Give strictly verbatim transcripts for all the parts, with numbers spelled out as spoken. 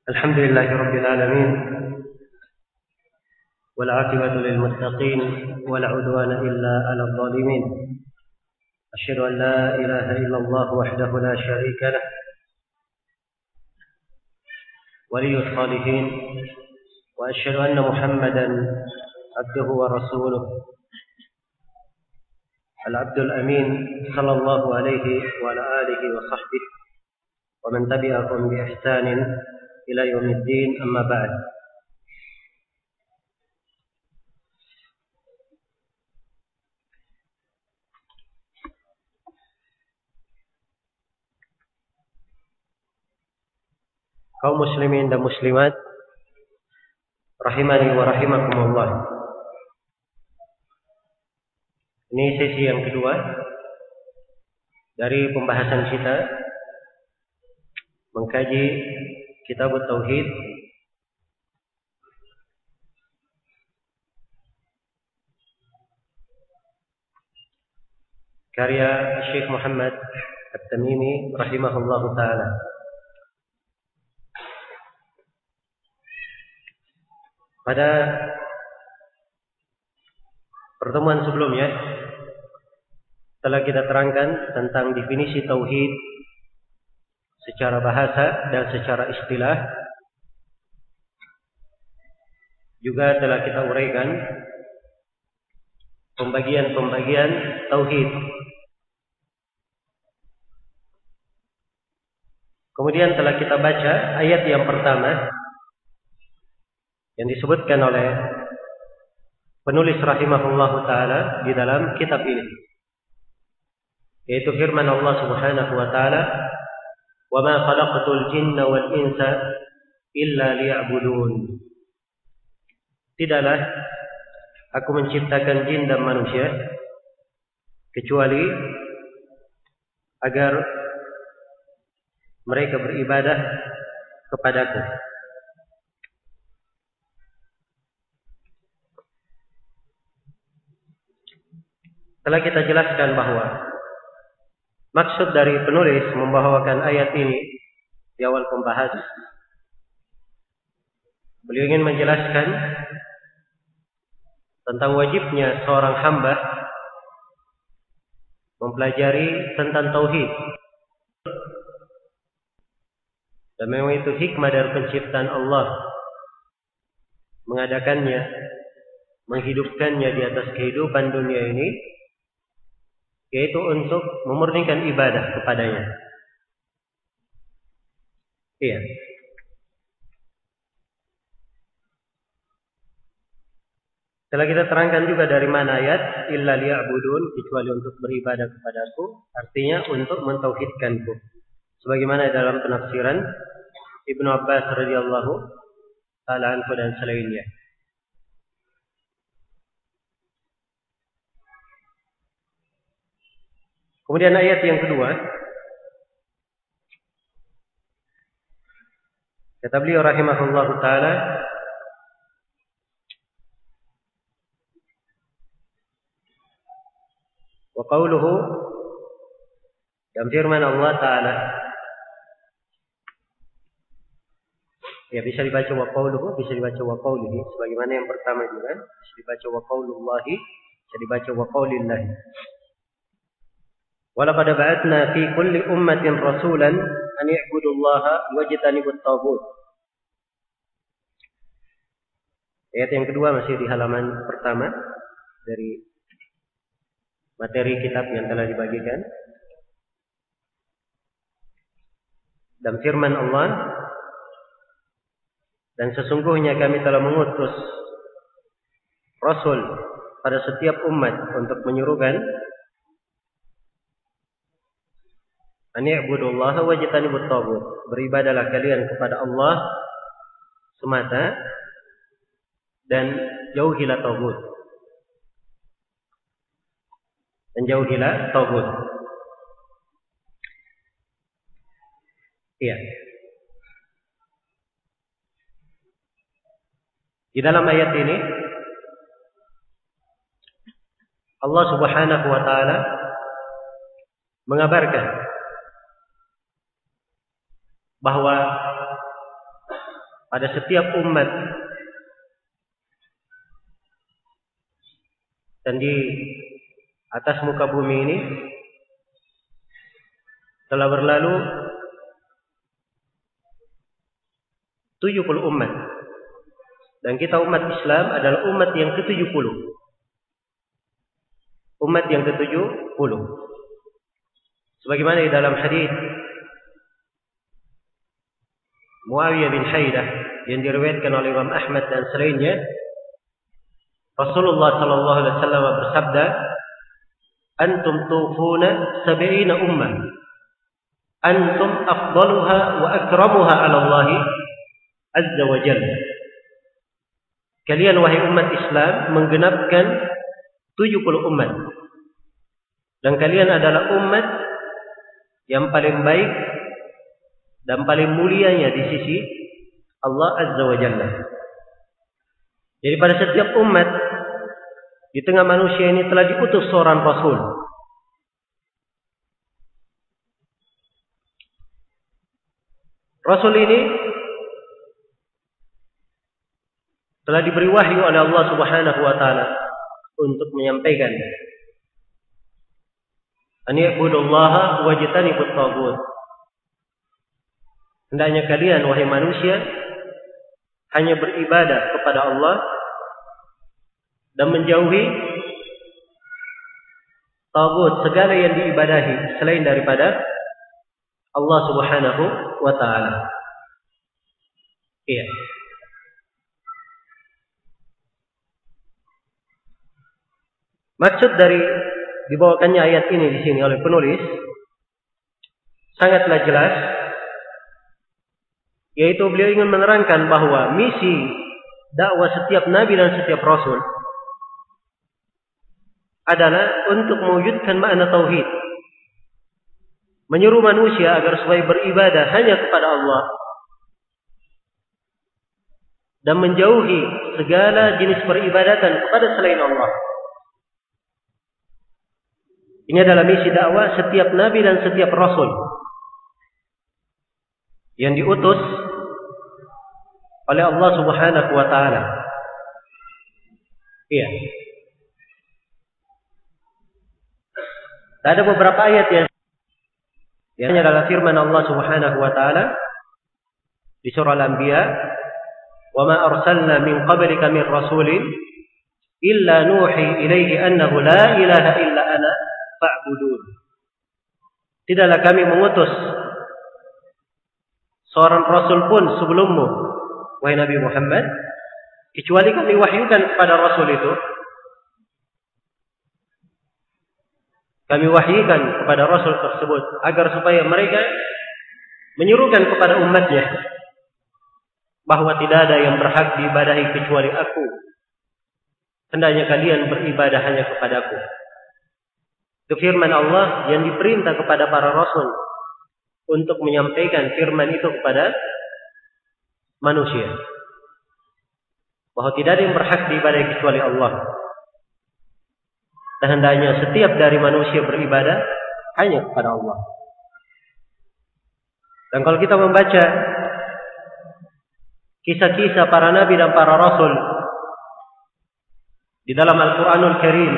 الحمد لله رب العالمين والعاقبة للمتقين ولا عدوان إلا على الظالمين أشهد أن لا إله إلا الله وحده لا شريك له ولي الصالحين وأشهد أن محمدا عبده ورسوله العبد الأمين صلى الله عليه وعلى آله وصحبه ومن تبعهم بإحسان إلى يوم الدين أما بعد. Kaum muslimin dan muslimat rahimani wa rahimakumullah. Ini sesi yang kedua dari pembahasan kita mengkaji Kitab Tauhid karya Syekh Muhammad At-Tamimi rahimahullahu taala. Pada pertemuan sebelumnya telah kita terangkan tentang definisi tauhid secara bahasa dan secara istilah. Juga telah kita uraikan pembagian-pembagian tauhid. Kemudian telah kita baca ayat yang pertama yang disebutkan oleh penulis rahimahullahu taala di dalam kitab ini, yaitu firman Allah Subhanahu wa taala, "Wa ma khalaqtul jinna wal insa illa liya'budun." Tidaklah aku menciptakan jin dan manusia kecuali agar mereka beribadah kepadaku. Telah kita jelaskan bahwa maksud dari penulis membawakan ayat ini di awal pembahasan, beliau ingin menjelaskan tentang wajibnya seorang hamba mempelajari tentang tauhid. Dan memang itu hikmah dari penciptaan Allah mengadakannya, menghidupkannya di atas kehidupan dunia ini, yaitu untuk memurnikan ibadah kepadanya. Iya. Setelah kita terangkan juga dari mana ayat illa liya'budun, kecuali untuk beribadah kepadaku, artinya untuk mentauhidkanku. Sebagaimana dalam penafsiran Ibnu Abbas radhiyallahu ta'ala anhu dan selainnya. Kemudian ayat yang kedua, kata beliau rahimahullahu taala, wa qawluhu, dan firman Allah taala, ya bisa dibaca wa qawluhu, bisa dibaca wa qawlihi, sebagaimana yang pertama juga bisa dibaca wa qawlullahi, bisa dibaca wa qawlillahi. Walaqad ba'atna fi kulli ummatin rasulan an i'budullaha wajtanibut taghut. Ayat yang kedua masih di halaman pertama dari materi kitab yang telah dibagikan. Dan firman Allah, dan sesungguhnya kami telah mengutus Rasul pada setiap umat untuk menyuruhkan an i'budullaha wajtanibut taghut, beribadalah kalian kepada Allah semata dan jauhilah taghut. Dan jauhilah taghut. Iya. Di dalam ayat ini Allah Subhanahu wa taala mengabarkan bahwa pada setiap umat. Dan di atas muka bumi ini telah berlalu tujuh puluh umat. Dan kita umat Islam adalah umat yang ke tujuh puluh. Umat yang ke tujuh puluh. Sebagaimana di dalam hadis Muawiyah bin Haidah yang diriwayatkan oleh Imam Ahmad dan selainnya, Rasulullah sallallahu alaihi wasallam bersabda, "Antum tufuna sab'ina ummah. Antum afdaluha wa akramuha 'ala Allah azza wa jalla." Kalian wahai umat Islam menggenapkan tujuh puluh umat. Dan kalian adalah umat yang paling baik dan paling mulianya di sisi Allah azza wa jalla. Jadi pada setiap umat di tengah manusia ini telah diutus seorang Rasul. Rasul ini telah diberi wahyu oleh Allah Subhanahu wa taala untuk menyampaikan an ya'budullaha wajtanibut taghut. Hendaknya kalian wahai manusia hanya beribadah kepada Allah dan menjauhi taghut, segala yang diibadahi selain daripada Allah Subhanahu wa taala. Iya. Maksud dari dibawakannya ayat ini di sini oleh penulis sangatlah jelas, yaitu beliau ingin menerangkan bahwa misi dakwah setiap nabi dan setiap rasul adalah untuk mewujudkan makna tauhid, menyuruh manusia agar supaya beribadah hanya kepada Allah dan menjauhi segala jenis peribadatan kepada selain Allah. Ini adalah misi dakwah setiap nabi dan setiap rasul yang diutus oleh Allah Subhanahu wa taala. Iya. Ada beberapa ayat yang yang adalah firman Allah Subhanahu wa taala di surah Al-Anbiya, "Wa ma arsalna min qablika min rasulin illa nuhi ilaihi annahu la ilaha illa ana fa'budun." Tidaklah kami mengutus seorang rasul pun sebelummu, wahai Nabi Muhammad, kecuali kami wahyukan kepada rasul itu, kami wahyukan kepada rasul tersebut agar supaya mereka menyerukan kepada umatnya bahwa tidak ada yang berhak diibadahi kecuali aku. Hendaknya kalian beribadah hanya kepadaku. Itu firman Allah yang diperintah kepada para rasul untuk menyampaikan firman itu kepada manusia, bahwa tidak ada yang berhak diibadahi kecuali Allah. Dan hendaknya setiap dari manusia beribadah hanya kepada Allah. Dan kalau kita membaca kisah-kisah para nabi dan para rasul di dalam Al-Quranul Karim,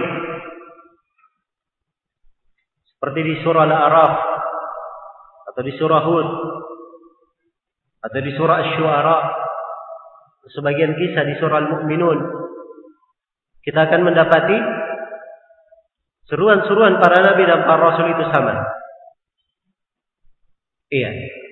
seperti di surah Al-A'raf, atau di surah Hud, atau di surah Asy-Syu'ara, sebagian kisah di surah Al-Mu'minun, kita akan mendapati seruan-seruan para nabi dan para rasul itu sama. Iya.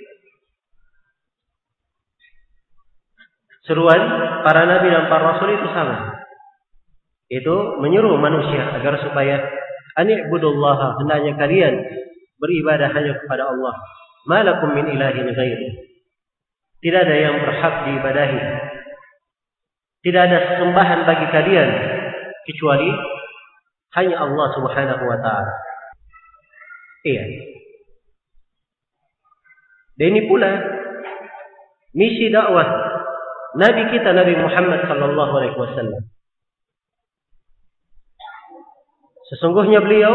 Seruan para nabi dan para rasul itu sama. Itu menyuruh manusia agar supaya ani'budullaha, hendaknya kalian beribadah hanya kepada Allah. Malakum min ilahin ghairi. Tidak ada yang berhak diibadahi. Tidak ada sembahan bagi kalian kecuali hanya Allah Subhanahu wa taala. Iya. Dan ini pula misi dakwah Nabi kita Nabi Muhammad sallallahu alaihi wasallam. Sesungguhnya beliau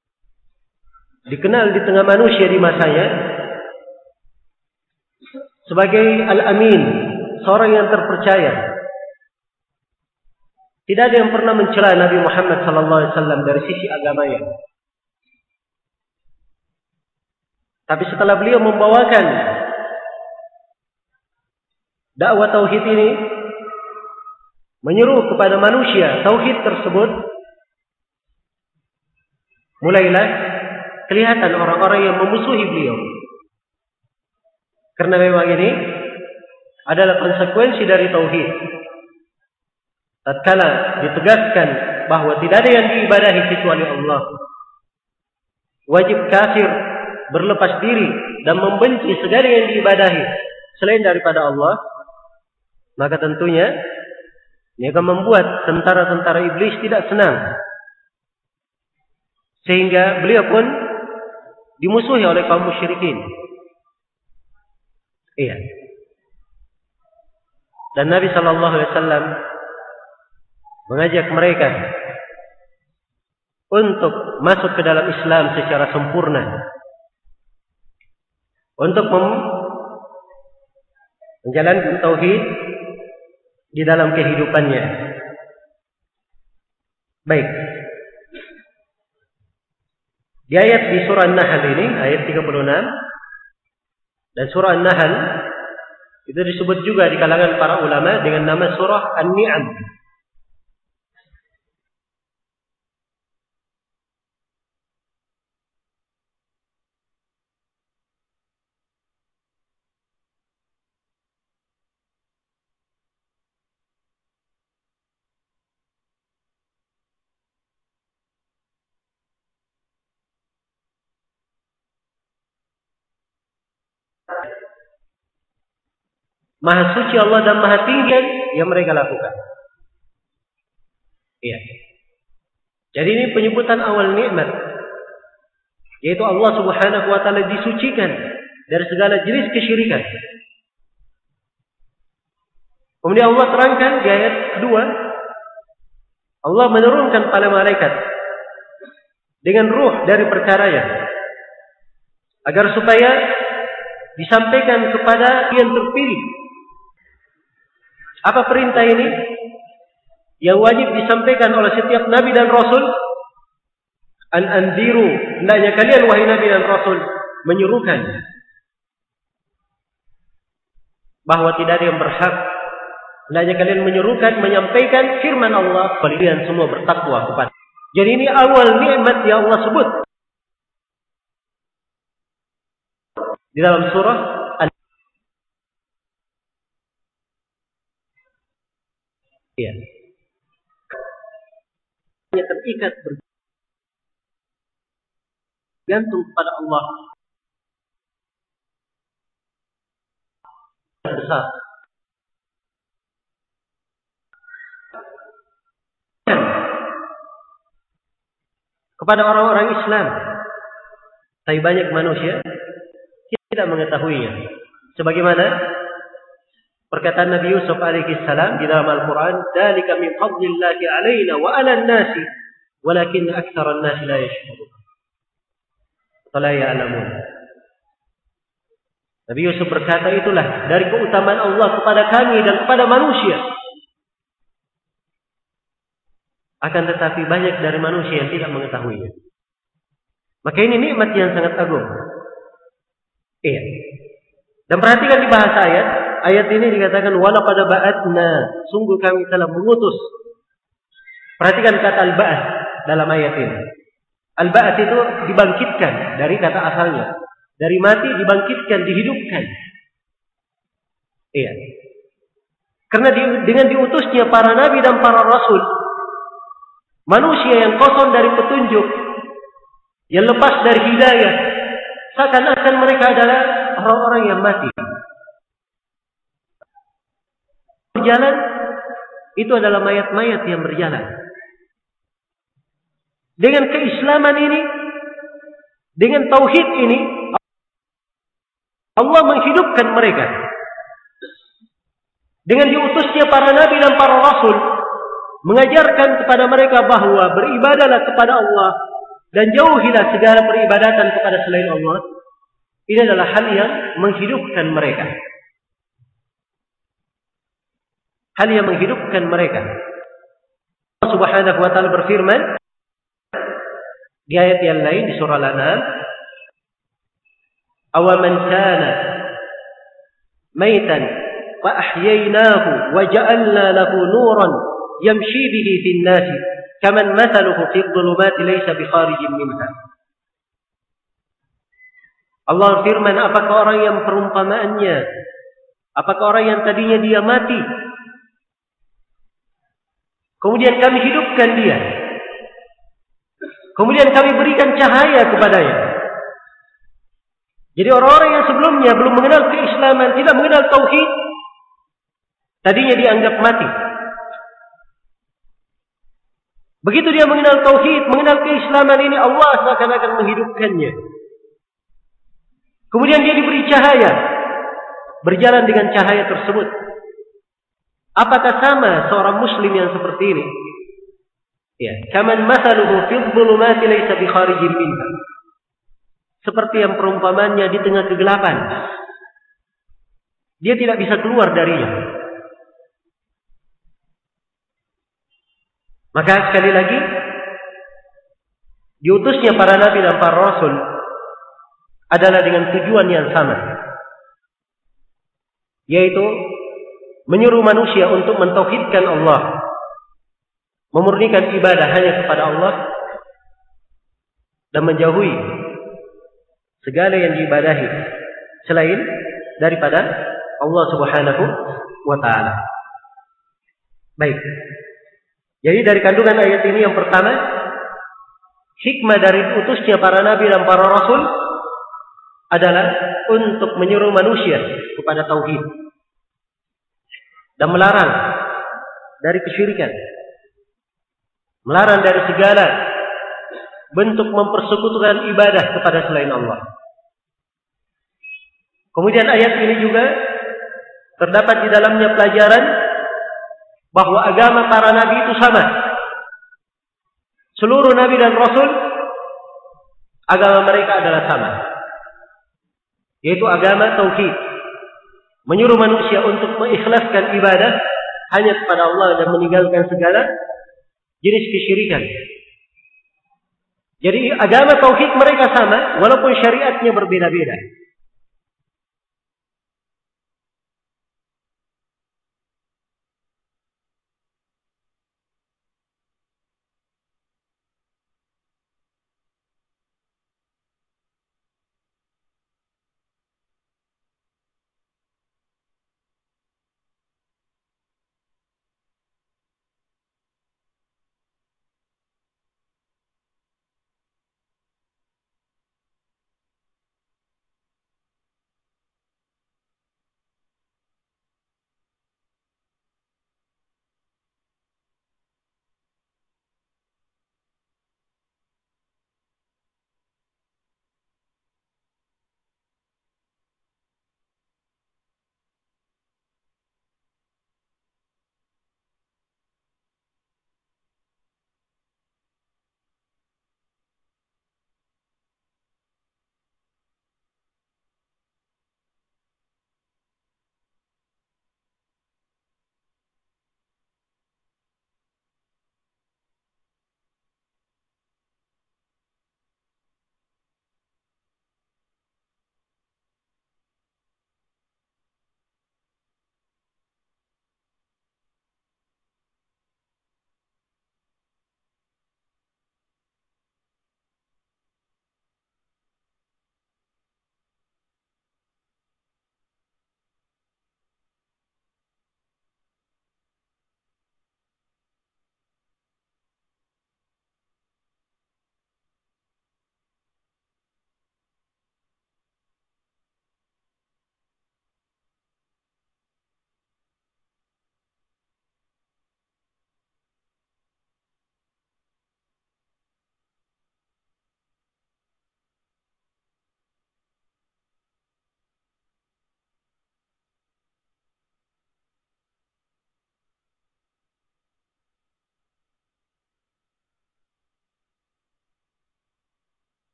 dikenal di tengah manusia di masanya sebagai al-amin, seorang yang terpercaya. Tidak ada yang pernah mencela Nabi Muhammad sallallahu alaihi wasallam dari sisi agamanya. Tapi setelah beliau membawakan dakwah tauhid ini, menyeru kepada manusia tauhid tersebut, mulailah kelihatan orang-orang yang memusuhi beliau. Karena memang ini adalah konsekuensi dari tauhid. Tatkala ditegaskan bahwa tidak ada yang diibadahi kecuali Allah, wajib kafir berlepas diri dan membenci segala yang diibadahi selain daripada Allah, maka tentunya ini akan membuat tentara-tentara iblis tidak senang, sehingga beliau pun dimusuhi oleh kaum musyrikin. Iya. Dan Nabi sallallahu alaihi wasallam mengajak mereka untuk masuk ke dalam Islam secara sempurna, untuk mem- menjalankan tauhid di dalam kehidupannya. Baik. Di ayat di surah An-Nahl ini, ayat tiga puluh enam, dan surah An-Nahl itu disebut juga di kalangan para ulama dengan nama surah An-Ni'am. Maha suci Allah dan maha tinggi yang mereka lakukan. Iya. Jadi ini penyebutan awal nikmat, yaitu Allah Subhanahu wa taala disucikan dari segala jenis kesyirikan. Kemudian Allah terangkan di ayat kedua, Allah menurunkan para malaikat dengan ruh dari perkaranya, agar supaya disampaikan kepada yang terpilih. Apa perintah ini? Yang wajib disampaikan oleh setiap nabi dan rasul. An anziru, hendaknya kalian wahai nabi dan rasul menyerukan bahwa tidak ada yang berhak. Hendaknya kalian menyerukan, menyampaikan firman Allah, kalian semua bertakwa kepada. Jadi ini awal nikmat yang Allah sebut di dalam surah An-Nahl. Hanya terikat bergantung kepada Allah besar. Kepada orang-orang Islam, tapi banyak manusia tidak mengetahuinya. Sebagaimana perkataan Nabi Yusuf alaihi salam di dalam Al-Quran, "Dzalika min fadlillahi 'alaina wa 'alan nasi, walakin aktsaran nasi la yashkurun." La ya'lamun. Nabi Yusuf berkata, itulah dari keutamaan Allah kepada kami dan kepada manusia. Akan tetapi banyak dari manusia yang tidak mengetahuinya. Maka ini nikmat yang sangat agung. Iya. Dan perhatikan di bahasa ayat. Ayat ini dikatakan walaqad ba'atna, sungguh kami telah mengutus. Perhatikan kata al-ba'ats dalam ayat ini. Al-ba'ats itu dibangkitkan dari kata asalnya. Dari mati dibangkitkan, dihidupkan. Iya. Karena di, dengan diutusnya para nabi dan para rasul, manusia yang kosong dari petunjuk, yang lepas dari hidayah, seakan-akan mereka adalah orang-orang yang mati. Berjalan itu adalah mayat-mayat yang berjalan. Dengan keislaman ini, dengan tauhid ini, Allah menghidupkan mereka. Dengan diutusnya para nabi dan para rasul, mengajarkan kepada mereka bahwa beribadahlah kepada Allah dan jauhilah segala peribadatan kepada selain Allah. Ini adalah hal yang menghidupkan mereka. hal yang menghidupkan mereka. Allah Subhanahu wa taala berfirman di ayat yang lain di surah Al-An'am, "Awaman kana maitan wa ahyaynahu wa ja'alna lahu nuran yamshi bihi fin nas kaman mathaluhu fi dhulumati laysa bi kharijin minha." Allah firman, apakah orang yang perumpamaannya, apakah orang yang tadinya dia mati, kemudian kami hidupkan dia, kemudian kami berikan cahaya kepadanya. Jadi orang-orang yang sebelumnya belum mengenal keislaman, tidak mengenal tauhid, tadinya dianggap mati. Begitu dia mengenal tauhid, mengenal keislaman ini, Allah seakan-akan menghidupkannya. Kemudian dia diberi cahaya, berjalan dengan cahaya tersebut. Apakah sama seorang muslim yang seperti ini? Ya, kaman mathaluhu fi dhulumati laysa bi kharijin minha. Seperti yang perumpamannya di tengah kegelapan. Dia tidak bisa keluar darinya. Maka sekali lagi, diutusnya para nabi dan para rasul adalah dengan tujuan yang sama, yaitu menyuruh manusia untuk mentauhidkan Allah, memurnikan ibadah hanya kepada Allah, dan menjauhi segala yang diibadahi selain daripada Allah Subhanahu wa taala. Baik. Jadi dari kandungan ayat ini yang pertama, hikmah dari utusnya para nabi dan para rasul adalah untuk menyuruh manusia kepada tauhid dan melarang dari kesyirikan, melarang dari segala bentuk mempersekutukan ibadah kepada selain Allah. Kemudian ayat ini juga terdapat di dalamnya pelajaran bahwa agama para nabi itu sama. Seluruh nabi dan rasul, agama mereka adalah sama, yaitu agama tauhid, menyuruh manusia untuk mengikhlaskan ibadah hanya kepada Allah dan meninggalkan segala jenis kesyirikan. Jadi agama tauhid mereka sama, walaupun syariatnya berbeda-beda.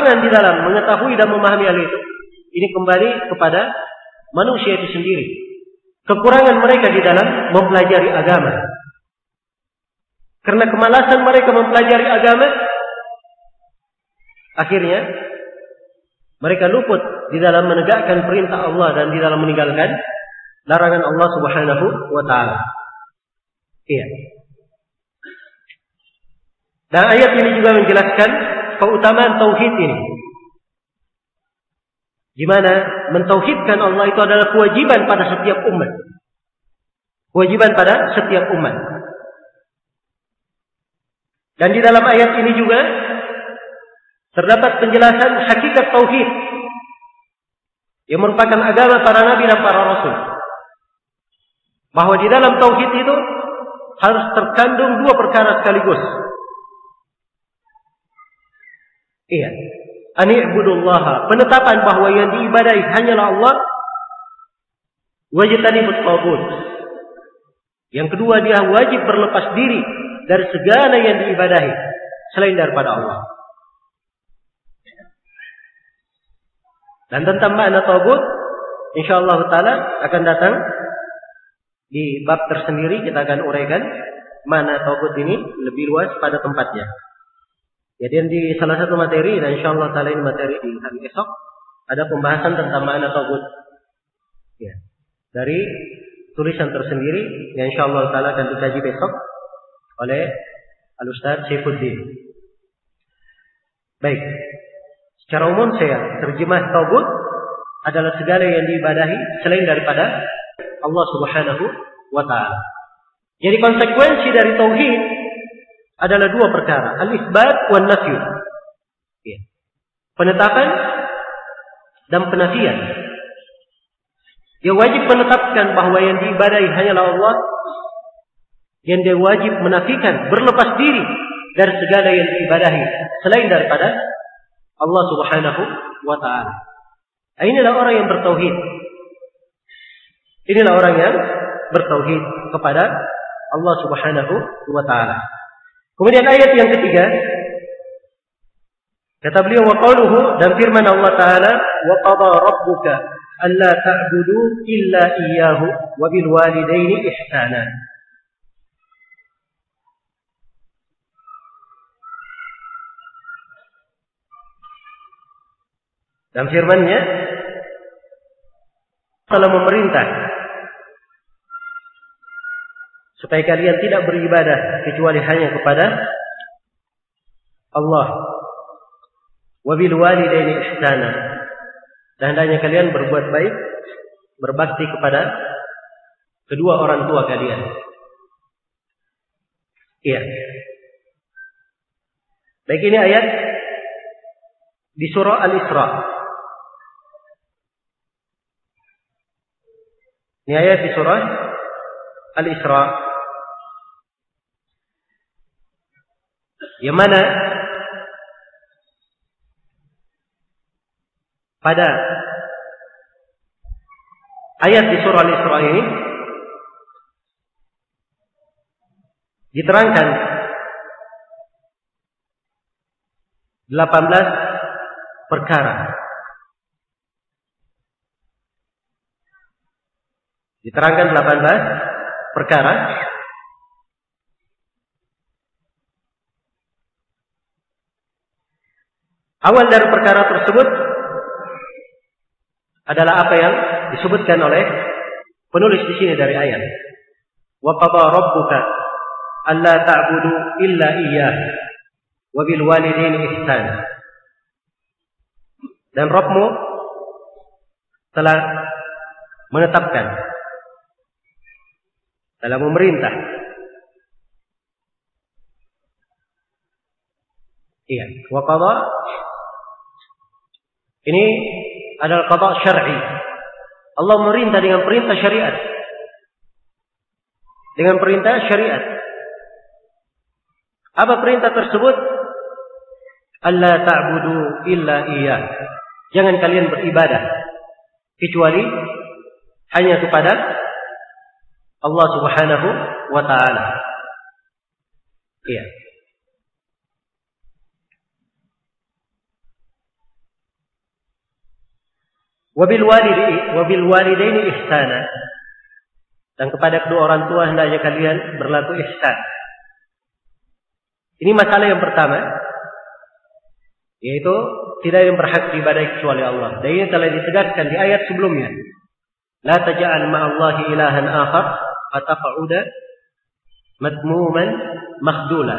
kekurangan di dalam mengetahui dan memahami hal itu, ini kembali kepada manusia itu sendiri. Kekurangan mereka di dalam mempelajari agama. Karena kemalasan mereka mempelajari agama, akhirnya mereka luput di dalam menegakkan perintah Allah dan di dalam meninggalkan larangan Allah Subhanahu wa taala. Iya. Dan ayat ini juga menjelaskan keutamaan tauhid ini. Di mana mentauhidkan Allah itu adalah kewajiban pada setiap umat. Kewajiban pada setiap umat. Dan di dalam ayat ini juga terdapat penjelasan hakikat tauhid yang merupakan agama para nabi dan para rasul. Bahwa di dalam tauhid itu harus terkandung dua perkara sekaligus. Iya. Ani'budullaha, penetapan bahwa yang diibadahi hanyalah Allah. Wajtanibut taghut. Yang kedua, dia wajib berlepas diri dari segala yang diibadahi selain daripada Allah. Dan tentang makna taghut, insyaallah taala akan datang di bab tersendiri. Kita akan uraikan makna taghut ini lebih luas pada tempatnya. Jadi di salah satu materi, dan insyaallah taala ini materi di hari esok, ada pembahasan tentang makna taghut. Ya. Dari tulisan tersendiri yang insyaallah taala akan dikaji besok oleh Al-Ustaz Saifuddin. Baik. Secara umum saya terjemah taghut adalah segala yang diibadahi selain daripada Allah Subhanahu wa taala. Jadi konsekuensi dari tauhid adalah dua perkara, al-isbat wan nafyu. Ya. Penetapan dan penafian. Dia wajib menetapkan bahwa yang diibadahi hanyalah Allah, yang dia wajib menafikan, berlepas diri dari segala yang diibadahi selain daripada Allah Subhanahu wa taala. Inilah orang yang bertauhid. Inilah orang yang bertauhid kepada Allah Subhanahu wa taala. Kemudian ayat yang ketiga, kata beliau, wa qauluhu, dan firman Allah taala, wa qada rabbuka alla ta'budu illa iyyahu wa bil walidaini ihsana. Dan firman-Nya telah memerintah supaya kalian tidak beribadah kecuali hanya kepada Allah. Wa bil walidaini ihsana. Dan hendaknya kalian berbuat baik, berbakti kepada kedua orang tua kalian. Iya. Baik, ini ayat di surah Al-Isra. Ini ayat di surah Al-Isra. Yang mana pada ayat di surah Al-Isra ini diterangkan delapan belas perkara. Diterangkan delapan belas perkara. Awal dari perkara tersebut adalah apa yang disebutkan oleh penulis di sini dari ayat. Wa qada rabbuka alla ta'budu illa iyyah wa bil walidaini ihsan. Dan Rabbmu telah menetapkan, telah memerintah. Iya, wa qada ini adalah qada syar'i. Allah memerintah dengan perintah syariat. Dengan perintah syariat. Apa perintah tersebut? Alla ta'budu illa iyyah. Jangan kalian beribadah kecuali hanya kepada Allah Subhanahu wa taala. Iya. Wabil walidi wabil walidaini ihsana. Dan kepada kedua orang tua hendaknya kalian berlaku ihsan. Ini masalah yang pertama, yaitu tidak ada yang berhak diibadahi kecuali Allah. Dan ini telah ditegaskan di ayat sebelumnya. La taj'al ma'allahi ilahan akhar fataq'uda madmuman makhdula.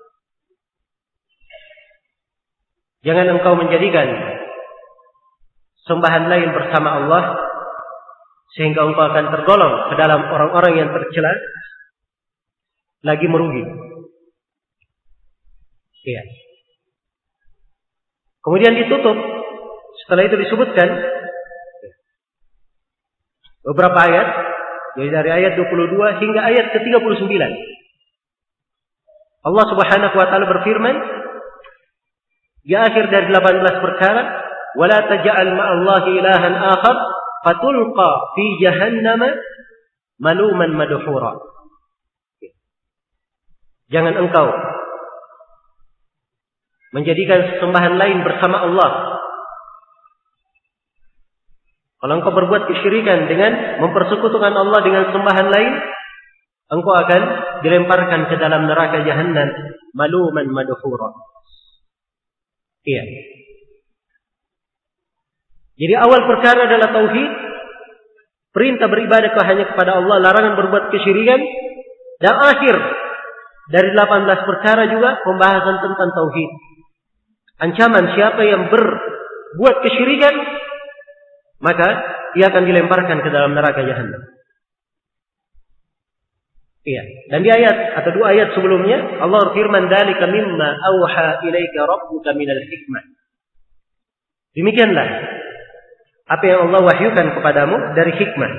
Jangan engkau menjadikan sembahan lain bersama Allah sehingga engkau akan tergolong ke dalam orang-orang yang tercela lagi merugi. Iya. Kemudian ditutup. Setelah itu disebutkan beberapa ayat, jadi dari ayat dua puluh dua hingga ayat ke tiga puluh sembilan. Allah Subhanahu wa taala berfirman di akhir dari delapan belas perkara, "Wala taj'al ma'allahi ilahan akhar fatulqa fi jahannam maluman madhura." Jangan engkau menjadikan sesembahan lain bersama Allah. Kalau engkau berbuat kesyirikan dengan mempersekutukan Allah dengan sembahan lain, engkau akan dilemparkan ke dalam neraka jahannam maluman madhura. Iya. Jadi awal perkara adalah tauhid, perintah beribadah hanya kepada Allah, larangan berbuat kesyirikan, dan akhir dari delapan belas perkara juga pembahasan tentang tauhid. Ancaman siapa yang berbuat kesyirikan, maka dia akan dilemparkan ke dalam neraka jahannam. Iya. Dan di ayat atau dua ayat sebelumnya Allah berfirman, "Dzalika mimma auha ilaika rabbuka minal hikmah." Demikianlah apa yang Allah wahyukan kepadamu dari hikmah.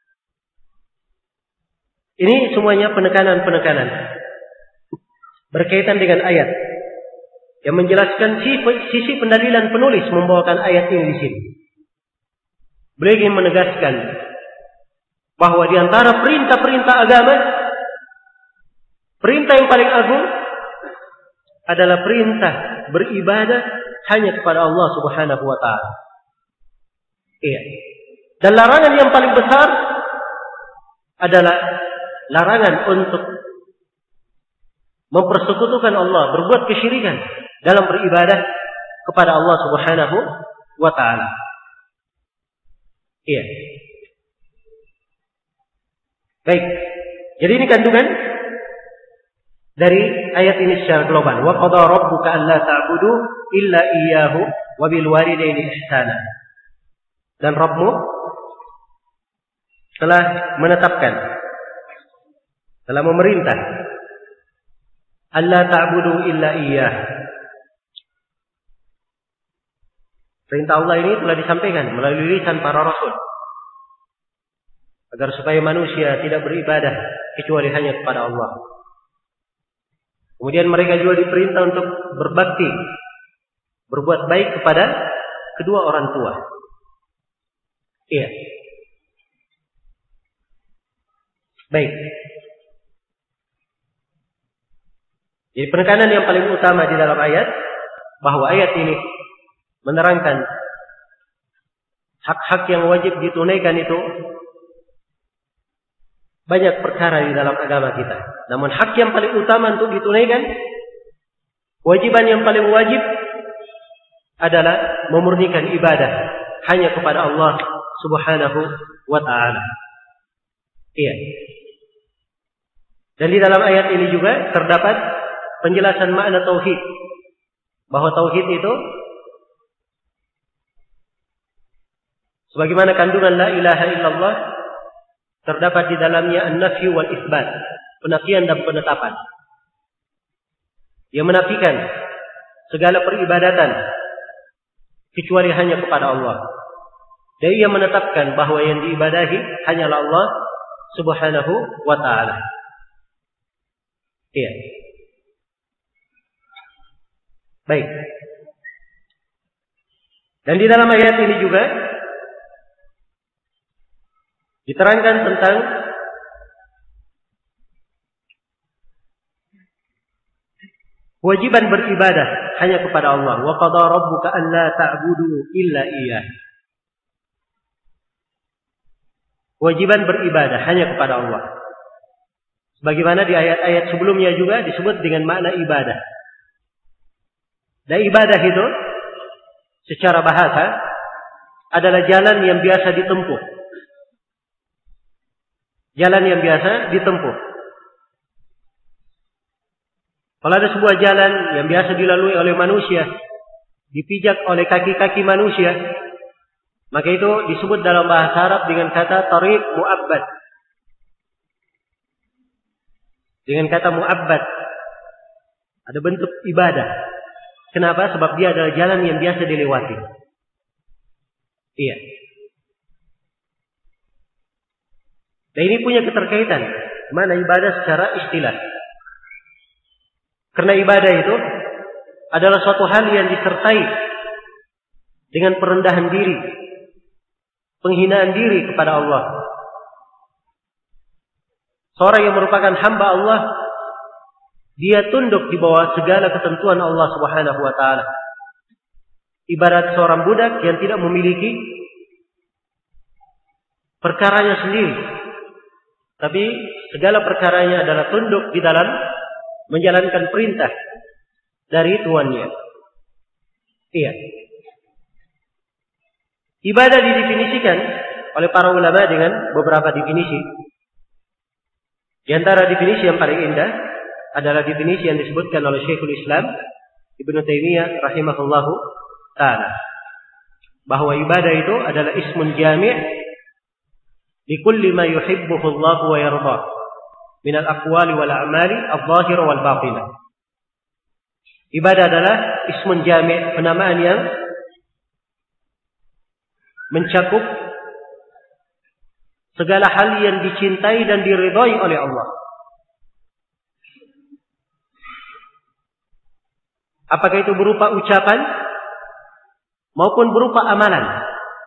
Ini semuanya penekanan-penekanan berkaitan dengan ayat yang menjelaskan sisi pendalilan penulis membawakan ayat ini di sini. Beliau ingin menegaskan bahwa di antara perintah-perintah agama, perintah yang paling agung adalah perintah beribadah hanya kepada Allah Subhanahu wa taala. Iya. Dan larangan yang paling besar adalah larangan untuk mempersekutukan Allah, berbuat kesyirikan dalam beribadah kepada Allah Subhanahu wa taala. Iya. Baik. Jadi ini kandungan dari ayat ini secara global. Wa qada rabbuka alla ta'budu illa iyyahu wa bil walidaini ihsana. Dan Rabbmu telah menetapkan, telah memerintah alla ta'budu illa iyyah. Perintah Allah ini telah disampaikan melalui lisan para rasul agar supaya manusia tidak beribadah kecuali hanya kepada Allah. Kemudian mereka juga diperintah untuk berbakti, berbuat baik kepada kedua orang tua. Iya. Baik. Jadi penekanan yang paling utama di dalam ayat, bahwa ayat ini menerangkan hak-hak yang wajib ditunaikan itu banyak perkara di dalam agama kita. Namun hak yang paling utama untuk ditunaikan, kewajiban yang paling wajib adalah memurnikan ibadah hanya kepada Allah Subhanahu wa ta'ala. Iya. Dan di dalam ayat ini juga terdapat penjelasan makna tauhid. Bahwa tauhid itu sebagaimana kandungan la ilaha illallah, terdapat di dalamnya an-nafyu wal isbat, penafian dan penetapan. Yang menafikan segala peribadatan kecuali hanya kepada Allah. Dan ia menetapkan bahwa yang diibadahi hanyalah Allah Subhanahu wa ta'ala. Iya. Baik. Dan di dalam ayat ini juga diterangkan tentang kewajiban beribadah hanya kepada Allah. Wa qada rabbuka alla ta'budu illa iyyah. kewajiban beribadah hanya kepada Allah. Sebagaimana di ayat-ayat sebelumnya juga disebut dengan makna ibadah. Dan ibadah itu secara bahasa adalah jalan yang biasa ditempuh. Jalan yang biasa ditempuh. Kalau ada sebuah jalan yang biasa dilalui oleh manusia, dipijak oleh kaki-kaki manusia, maka itu disebut dalam bahasa Arab dengan kata tariq mu'abbad. Dengan kata mu'abbad. Ada bentuk ibadah. Kenapa? Sebab dia adalah jalan yang biasa dilewati. Iya. Dan ini punya keterkaitan mana ibadah secara istilah. Karena ibadah itu adalah suatu hal yang disertai dengan perendahan diri, penghinaan diri kepada Allah. Seorang yang merupakan hamba Allah, dia tunduk di bawah segala ketentuan Allah Subhanahu wa taala. Ibarat seorang budak yang tidak memiliki perkaranya sendiri, tapi segala perkaranya adalah tunduk di dalam menjalankan perintah dari tuannya. Iya. Ibadah didefinisikan oleh para ulama dengan beberapa definisi. Di antara definisi yang paling indah adalah definisi yang disebutkan oleh Syekhul Islam Ibnu Taimiyah rahimahullahu ta'ala, bahwa ibadah itu adalah ismun jami' li kulli ma yuhibbuhu Allah wa yardah min al-aqwali wal a'mali adh-dhahira wal batinah. Ibadah adalah ismun jami', penamaan yang mencakup segala hal yang dicintai dan diridhai oleh Allah. Apakah itu berupa ucapan maupun berupa amalan.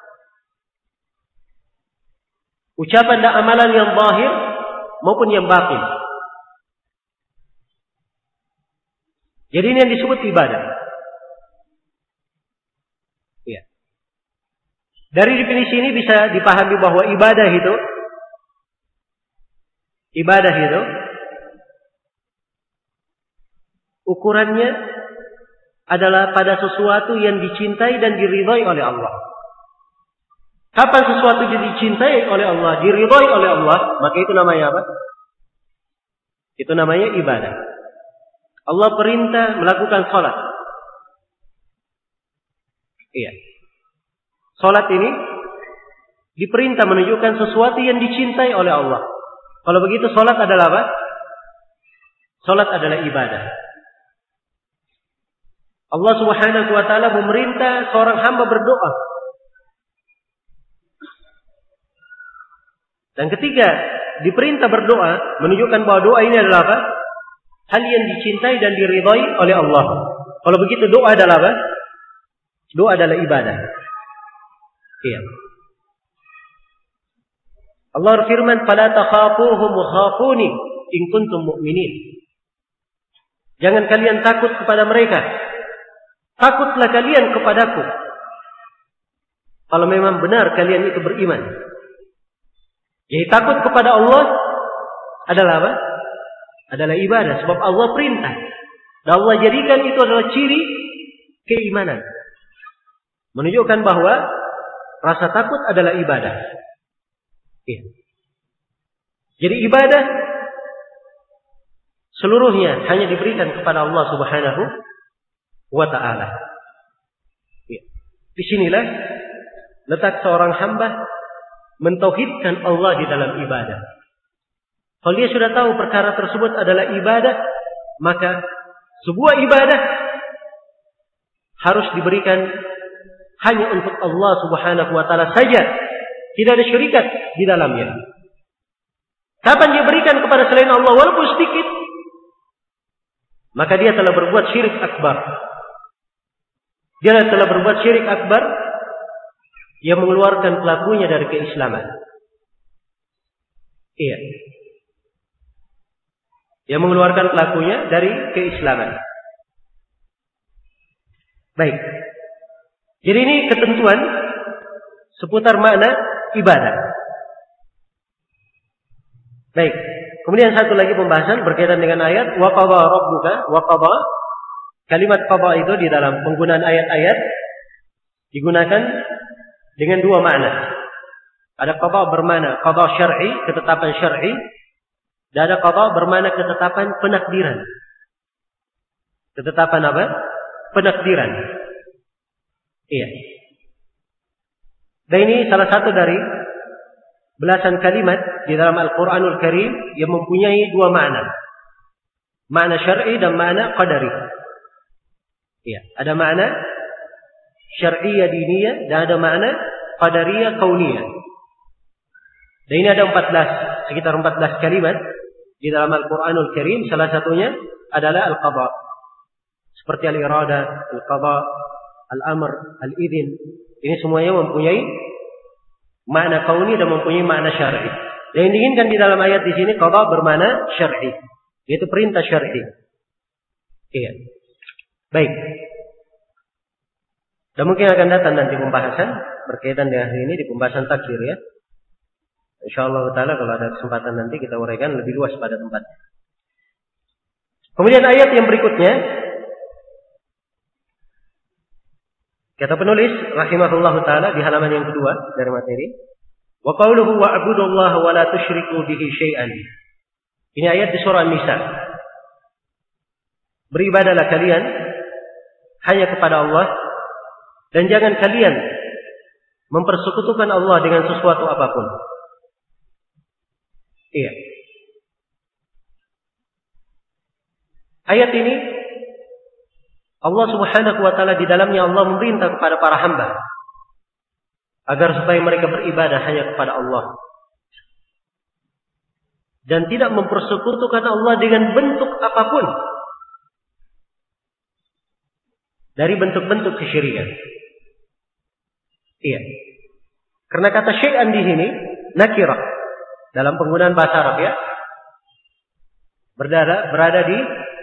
Ucapan dan amalan yang zahir maupun yang batin. Jadi ini yang disebut ibadah. Ya. Dari definisi ini bisa dipahami bahwa ibadah itu ibadah itu ukurannya adalah pada sesuatu yang dicintai dan diridhai oleh Allah. Kapan sesuatu dicintai oleh Allah, diridhai oleh Allah, maka itu namanya apa? Itu namanya ibadah. Allah perintah melakukan salat. Iya. Salat ini diperintah menunjukkan sesuatu yang dicintai oleh Allah. Kalau begitu salat adalah apa? Salat adalah ibadah. Allah Subhanahu wa taala memerintah seorang hamba berdoa. Dan ketika diperintah berdoa, menunjukkan bahwa doa ini adalah apa? Hal yang dicintai dan diridhai oleh Allah. Kalau begitu doa adalah apa? Doa adalah ibadah. Iya. Allah berfirman, "Fala takhafuhum wa khafuni in kuntum mu'minin." Jangan kalian takut kepada mereka. Takutlah kalian kepadaku kalau memang benar kalian itu beriman. Jadi takut kepada Allah adalah apa? Adalah ibadah. Sebab Allah perintah. Dan Allah jadikan itu adalah ciri keimanan. Menunjukkan bahwa rasa takut adalah ibadah. Ya. Jadi ibadah seluruhnya hanya diberikan kepada Allah Subhanahu wa ta'ala. Ya. Disinilah letak seorang hamba mentauhidkan Allah di dalam ibadah. Kalau dia sudah tahu perkara tersebut adalah ibadah, maka sebuah ibadah harus diberikan hanya untuk Allah Subhanahu wa ta'ala saja. Tidak ada syirikat di dalamnya. Kapan dia berikan kepada selain Allah walaupun sedikit, maka dia telah berbuat syirik akbar. Dia telah berbuat syirik akbar yang mengeluarkan pelakunya dari keislaman. Iya. Yang mengeluarkan pelakunya dari keislaman. Baik. Jadi ini ketentuan seputar makna ibadah. Baik. Kemudian satu lagi pembahasan berkaitan dengan ayat wa qadha rabbuka wa qadha. Kalimat qadha itu di dalam penggunaan ayat-ayat digunakan dengan dua makna. Ada qadha bermakna qadha syar'i, ketetapan syar'i, dan ada qadha bermakna ketetapan penakdiran. Ketetapan apa? Penakdiran. Iya. Dan ini salah satu dari belasan kalimat di dalam Al-Quranul Karim yang mempunyai dua makna. Makna syar'i dan makna qadari. Iya, ada makna syar'iyah diniyah dan ada makna qadariyah kauniyah. Dan ini ada empat belas, sekitar empat belas kalimat di dalam Al-Quranul Karim. Salah satunya adalah al-qadha. Seperti al-irada, al-qadha, al-amr, al-idhin. Ini semuanya mempunyai makna kauni dan mempunyai makna syar'i. Yang diinginkan di dalam ayat di sini qadha bermakna syar'i, yaitu perintah syar'i. Iya. Baik. Dan mungkin akan datang nanti pembahasan berkaitan dengan hari ini di pembahasan takhir ya. Insyaallah taala kalau ada kesempatan nanti kita uraikan lebih luas pada tempatnya. Kemudian ayat yang berikutnya kata penulis rahimahullahu taala di halaman yang kedua dari materi, wa qauluhu wa'budullaha wa la tusyriku bihi syai'an. Ini ayat di surah An-Nisa. Beribadahlah kalian hanya kepada Allah dan jangan kalian mempersekutukan Allah dengan sesuatu apapun. Iya. Ayat ini Allah Subhanahu wa taala di dalamnya Allah memerintah kepada para hamba agar supaya mereka beribadah hanya kepada Allah dan tidak mempersekutukan Allah dengan bentuk apapun dari bentuk-bentuk kesyirikan. Iya. Karena kata syai'an di sini nakirah dalam penggunaan bahasa Arab ya. Berada berada di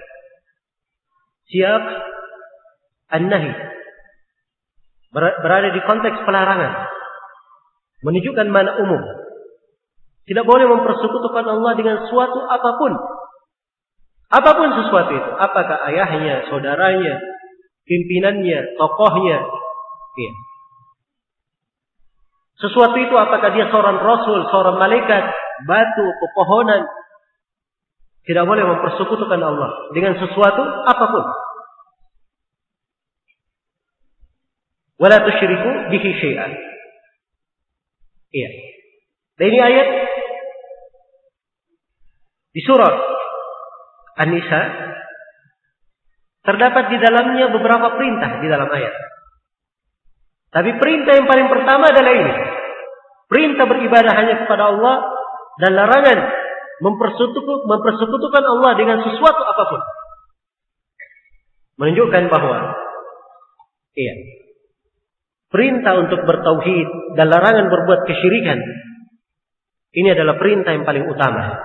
siyaq an-nahi. Berada di konteks pelarangan. Menunjukkan makna umum. Tidak boleh mempersekutukan Allah dengan suatu apapun. Apapun sesuatu itu. Apakah ayahnya, saudaranya, pimpinannya, tokohnya. Iya. Sesuatu itu apakah dia seorang rasul, seorang malaikat, batu, pepohonan. Tidak boleh mempersekutukan Allah dengan sesuatu apapun. Wala tusyriku bihi syai'an. Iya. Dan ini ayat di surah An-Nisa terdapat di dalamnya beberapa perintah di dalam ayat. Tapi perintah yang paling pertama adalah ini. Perintah beribadah hanya kepada Allah dan larangan mempersekutukan, mempersekutukan Allah dengan sesuatu apapun. Menunjukkan bahwa iya, perintah untuk bertauhid dan larangan berbuat kesyirikan ini adalah perintah yang paling utama.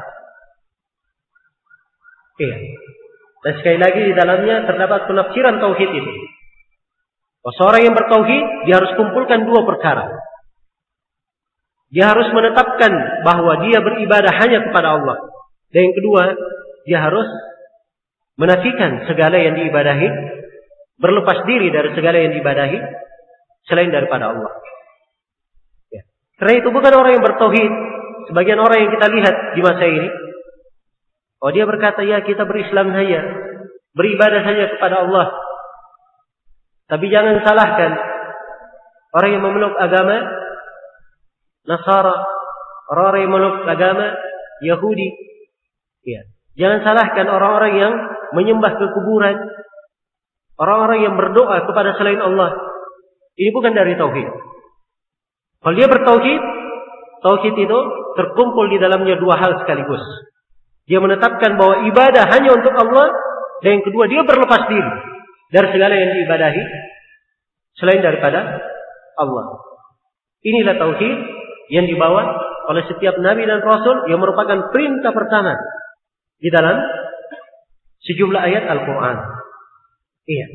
Iya. Dan sekali lagi di dalamnya terdapat penafsiran tauhid itu. Seorang yang bertauhid dia harus kumpulkan dua perkara. Dia harus menetapkan bahwa dia beribadah hanya kepada Allah. Dan yang kedua, dia harus menafikan segala yang diibadahi, berlepas diri dari segala yang diibadahi selain daripada Allah. Ya. Karena itu bukan orang yang bertauhid. Sebagian orang yang kita lihat di masa ini, oh dia berkata ya kita berislam saja, beribadah saja kepada Allah. Tapi jangan salahkan orang yang memeluk agama Nasara, orang-orang yang memeluk agama Yahudi. Ya. Jangan salahkan orang-orang yang menyembah ke kuburan, orang-orang yang berdoa kepada selain Allah. Ini bukan dari tauhid. Kalau dia bertauhid, tauhid itu terkumpul di dalamnya dua hal sekaligus. Dia menetapkan bahwa ibadah hanya untuk Allah, dan yang kedua dia berlepas diri dari segala yang diibadahi selain daripada Allah. Inilah tauhid yang dibawa oleh setiap nabi dan rasul yang merupakan perintah pertama di dalam sejumlah ayat Al-Quran. Iya.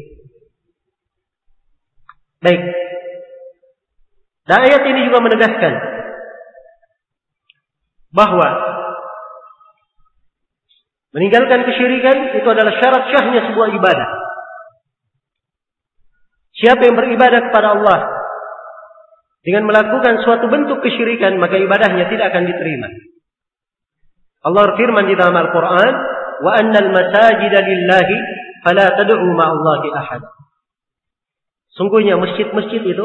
Baik. Dan ayat ini juga menegaskan bahwa Meninggalkan kesyirikan itu adalah syarat syahnya sebuah ibadah. Siapa yang beribadah kepada Allah dengan melakukan suatu bentuk kesyirikan, maka ibadahnya tidak akan diterima. Allah firman di dalam Al-Quran, wa annal masajida lillahi fala tad'u ma'allahi ahad. Sungguhnya masjid-masjid itu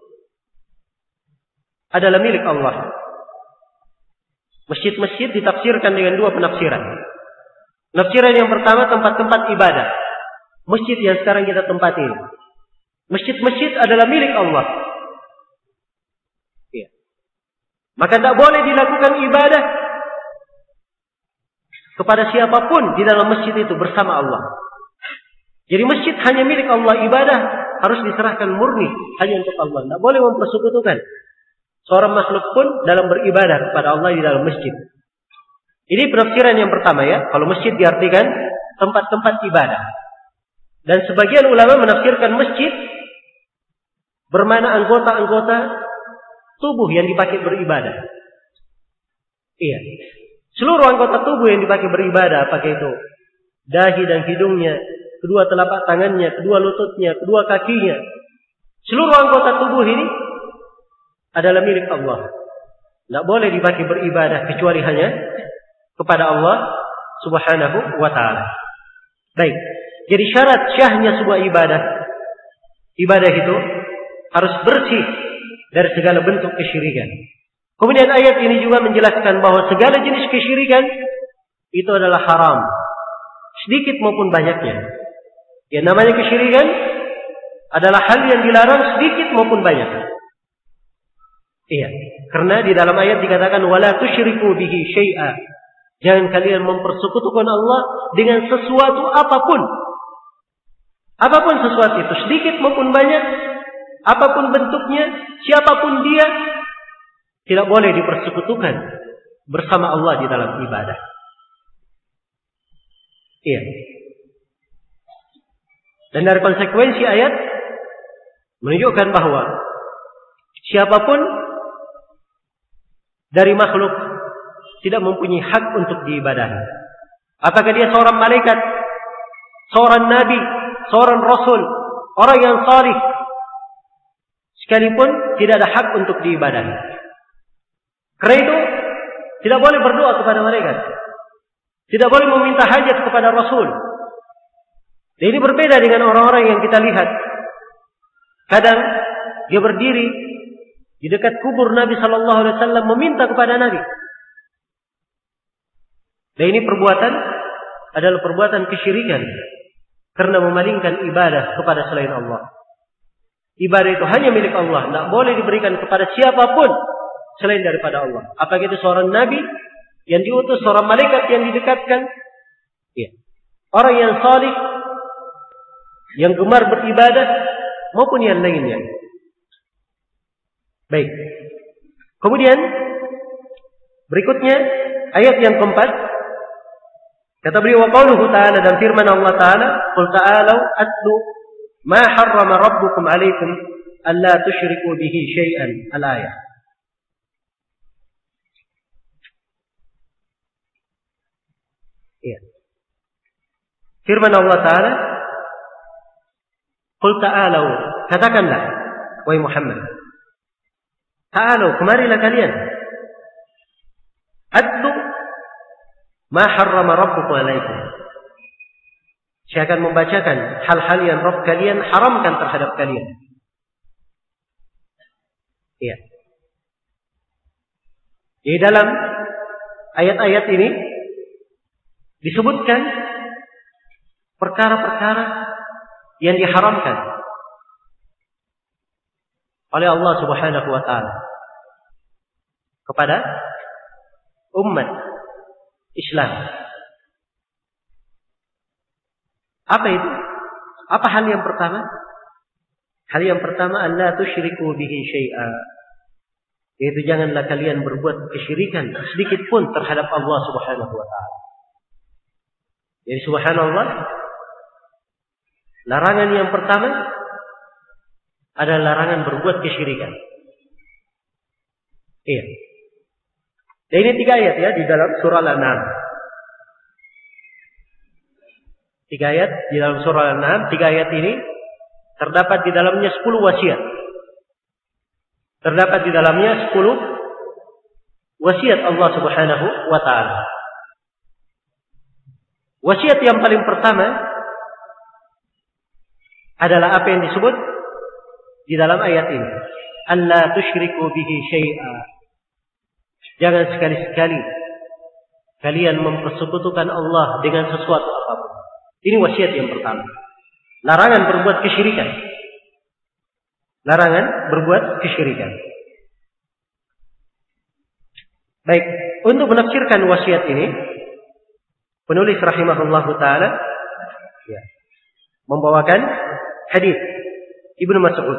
adalah milik Allah. Masjid-masjid ditafsirkan dengan dua penafsiran. Penafsiran yang pertama, tempat-tempat ibadah. Masjid yang sekarang kita tempati. Masjid-masjid adalah milik Allah. Ya. Maka tidak boleh dilakukan ibadah kepada siapapun di dalam masjid itu bersama Allah. Jadi masjid hanya milik Allah, ibadah harus diserahkan murni hanya untuk Allah. Tidak boleh mempersekutukan seorang makhluk pun dalam beribadah kepada Allah di dalam masjid. Ini penafsiran yang pertama ya. Kalau masjid diartikan tempat-tempat ibadah. Dan sebagian ulama menafsirkan masjid bermakna anggota-anggota tubuh yang dipakai beribadah. Iya. Seluruh anggota tubuh yang dipakai beribadah, apakah itu dahi dan hidungnya, kedua telapak tangannya, kedua lututnya, kedua kakinya. Seluruh anggota tubuh ini adalah milik Allah. Tidak boleh dipakai beribadah kecuali hanya kepada Allah Subhanahu wa ta'ala. Baik. Jadi syarat syahnya sebuah ibadah, ibadah itu harus bersih dari segala bentuk kesyirikan. Kemudian ayat ini juga menjelaskan bahwa segala jenis kesyirikan itu adalah haram, sedikit maupun banyaknya. Yang namanya kesyirikan adalah hal yang dilarang sedikit maupun banyak. Iya, karena di dalam ayat dikatakan wala tusyriku bihi syai'a. Jangan kalian mempersekutukan Allah dengan sesuatu apapun. Apapun sesuatu itu, sedikit maupun banyak, apapun bentuknya, siapapun dia, tidak boleh dipersekutukan bersama Allah di dalam ibadah. Iya. Dan dari konsekuensi ayat menunjukkan bahwa siapapun dari makhluk tidak mempunyai hak untuk diibadahi. Apakah dia seorang malaikat, seorang nabi, seorang rasul, orang yang salih, sekalipun tidak ada hak untuk diibadahi. Karena itu tidak boleh berdoa kepada malaikat, tidak boleh meminta hajat kepada rasul. Dan ini berbeda dengan orang-orang yang kita lihat. Kadang dia berdiri di dekat kubur Nabi Sallallahu Alaihi Wasallam meminta kepada Nabi. Dan ini perbuatan adalah perbuatan kesyirikan karena memalingkan ibadah kepada selain Allah. Ibadah itu hanya milik Allah, tidak boleh diberikan kepada siapapun selain daripada Allah. Apakah itu seorang nabi yang diutus, seorang malaikat yang didekatkan, ya, orang yang salih, yang gemar beribadah, maupun yang lainnya. Baik. Kemudian berikutnya ayat yang keempat, kata beliau wa qauluhu ta'ala, dan firman Allah Ta'ala, qul ta'alu atlu ma harrama rabbukum 'alaikum alla tusyriku bihi syai'an, al-ayah. Ya. Firman Allah Ta'ala, qul ta'alu, katakanlah wahai Muhammad, ta'alu, kemarilah kalian, atlu ma harrama rabbukum 'alaikum. Saya akan membacakan hal-hal yang Rabb kalian haramkan terhadap kalian. Iya. Di dalam ayat-ayat ini disebutkan perkara-perkara yang diharamkan oleh Allah Subhanahu wa ta'ala kepada umat Islam. Apa itu? Apa hal yang pertama? Hal yang pertama, alla tusyriku bihi syai'a. Yaitu janganlah kalian berbuat kesyirikan sedikit pun terhadap Allah Subhanahu wa ta'ala. Jadi subhanallah, larangan yang pertama adalah larangan berbuat kesyirikan. Iya. Dan ini tiga ayat ya di dalam surah Al-An'am. Tiga ayat di dalam surah Al-An'am. Tiga ayat ini terdapat di dalamnya sepuluh wasiat. Terdapat di dalamnya sepuluh wasiat Allah Subhanahu wa ta'ala. Wasiat yang paling pertama adalah apa yang disebut di dalam ayat ini. Alla tusyriku bihi syai'a. Jangan sekali-sekali kalian mempersekutukan Allah dengan sesuatu apapun. Ini wasiat yang pertama. Larangan berbuat kesyirikan. Larangan berbuat kesyirikan. Baik, untuk menafsirkan wasiat ini, penulis rahimahullahu taala ya, membawakan hadis Ibnu Mas'ud.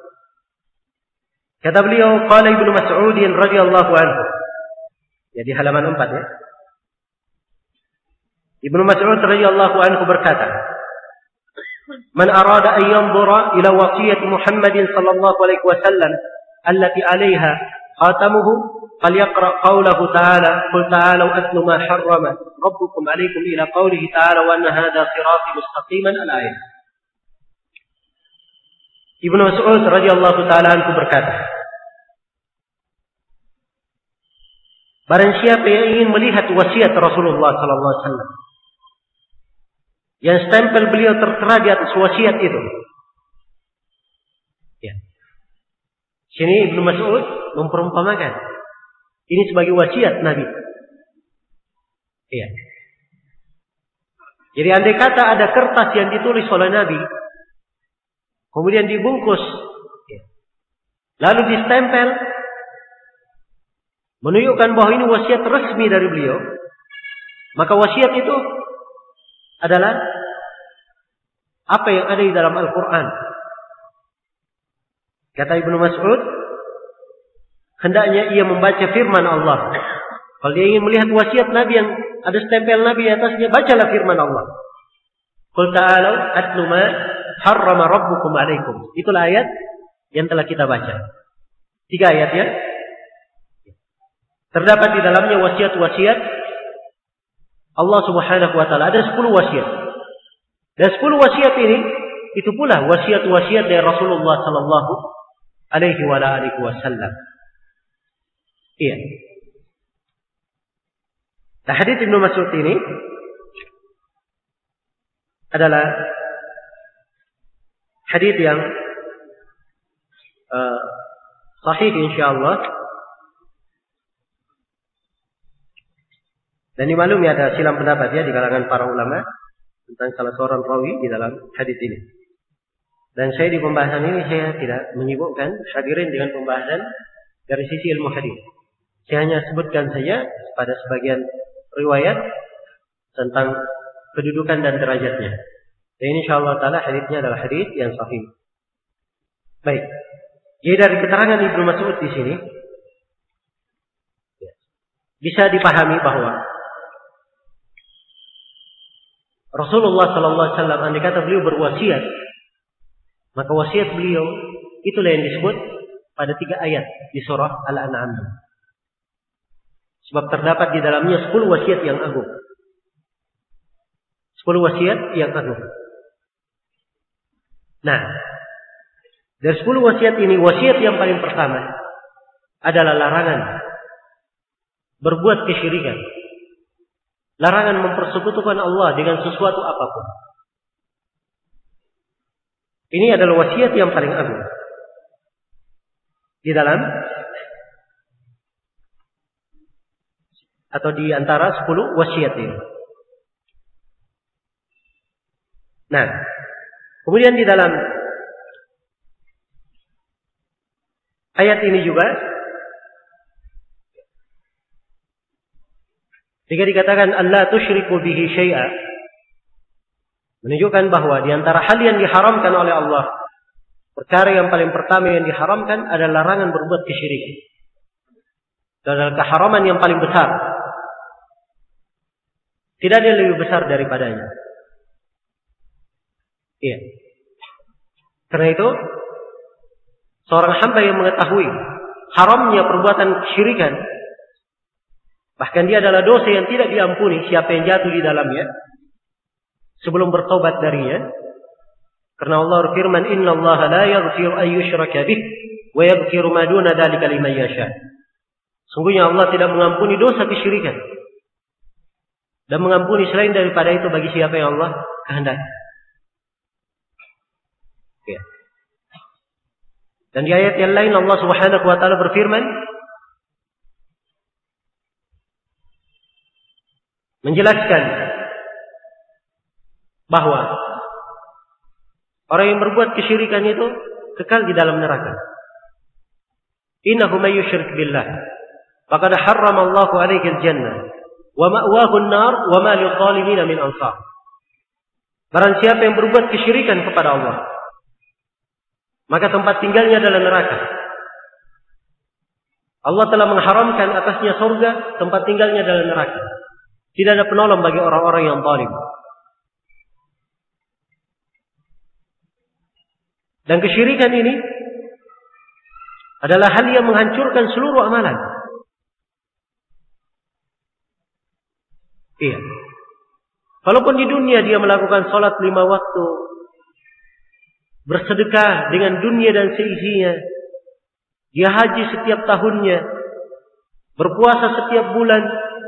Kata beliau, qala Ibnu Mas'ud radhiyallahu anhu. Ya, di halaman empat ya. Ibnu Mas'ud radhiyallahu anhu berkata, "Man arada an yanzura ila wasiyati Muhammadin sallallahu alaihi wasallam allati 'alaiha khatamuhu falyaqra qawlahu ta'ala qul ta'alu atlu ma harrama rabbukum 'alaikum ila qawlihi ta'ala wa anna hadha sirati mustaqiman al-ayat." Ibnu Mas'ud radhiyallahu taala anhu berkata, barang siapa yang ingin melihat wasiat Rasulullah sallallahu alaihi wasallam yang stempel beliau tertera di atas wasiat itu. Ya. Sini Ibnu Mas'ud memperumpamakan ini sebagai wasiat Nabi. Iya. Jadi andai kata ada kertas yang ditulis oleh Nabi, kemudian dibungkus, ya, lalu distempel, menunjukkan bahwa ini wasiat resmi dari beliau, maka wasiat itu adalah apa yang ada di dalam Al-Quran. Kata Ibnu Mas'ud, hendaknya ia membaca firman Allah. Kalau dia ingin melihat wasiat Nabi yang ada stempel Nabi di atasnya, bacalah firman Allah. Qul ta'alu atlu ma harrama rabbukum 'alaikum. Itulah ayat yang telah kita baca. Tiga ayat ya. Terdapat di dalamnya wasiat-wasiat Allah Subhanahu wa taala. Ada sepuluh wasiat. Dan sepuluh wasiat ini itu pula wasiat-wasiat dari Rasulullah sallallahu alaihi wa alihi wasallam. Iya. Nah, hadis Ibnu Mas'ud ini adalah hadis yang uh, sahih insyaallah. Dan dimaklumi ada silang pendapat ya di kalangan para ulama tentang salah seorang rawi di dalam hadis ini. Dan saya di pembahasan ini saya tidak menyibukkan hadirin dengan pembahasan dari sisi ilmu hadis. Saya hanya sebutkan saja pada sebagian riwayat tentang kedudukan dan derajatnya. Dan insyaallah taala hadisnya adalah hadis yang sahih. Baik. Jadi dari keterangan Ibnu Mas'ud di sini bisa dipahami bahwa Rasulullah sallallahu alaihi wasallam andai kata beliau berwasiat, maka wasiat beliau itulah yang disebut pada tiga ayat di surah Al-An'am. Sebab terdapat di dalamnya sepuluh wasiat yang agung. sepuluh wasiat yang agung. Nah, dari sepuluh wasiat ini, wasiat yang paling pertama adalah larangan berbuat kesyirikan. Larangan mempersekutukan Allah dengan sesuatu apapun. Ini adalah wasiat yang paling agung di dalam atau di antara sepuluh wasiat ini. Nah, kemudian di dalam ayat ini juga jika dikatakan Allah tusyriku bihi syai'a, menunjukkan bahwa di antara hal yang diharamkan oleh Allah, perkara yang paling pertama yang diharamkan adalah larangan berbuat kesyirikan. Itu adalah keharaman yang paling besar. Tidak ada yang lebih besar daripadanya. Iya. Karena itu, seorang hamba yang mengetahui haramnya perbuatan kesyirikan, bahkan dia adalah dosa yang tidak diampuni siapa yang jatuh di dalamnya, sebelum bertobat darinya. Karena Allah berfirman, "Inna Allah la yaghfiru an yushraka bih wa yaghfiru ma duna dzalika liman yasha." Sungguhnya Allah tidak mengampuni dosa kesyirikan dan mengampuni selain daripada itu bagi siapa yang Allah kehendaki. Ya. Dan di ayat yang lain Allah Subhanahu wa taala berfirman menjelaskan bahwa orang yang berbuat kesyirikan itu kekal di dalam neraka. Innahu may yusyrik billah faqad harrama Allahu 'alaihi al-jannah wa ma'wahu an-nar wa ma lidh-dhalimin min ansar. Barang siapa yang berbuat kesyirikan kepada Allah, maka tempat tinggalnya adalah neraka. Allah telah mengharamkan atasnya surga, tempat tinggalnya adalah neraka. Tidak ada penolong bagi orang-orang yang zalim. Dan kesyirikan ini adalah hal yang menghancurkan seluruh amalan. Iya. Walaupun di dunia dia melakukan salat lima waktu, bersedekah dengan dunia dan seisinya, dia haji setiap tahunnya, berpuasa setiap bulan,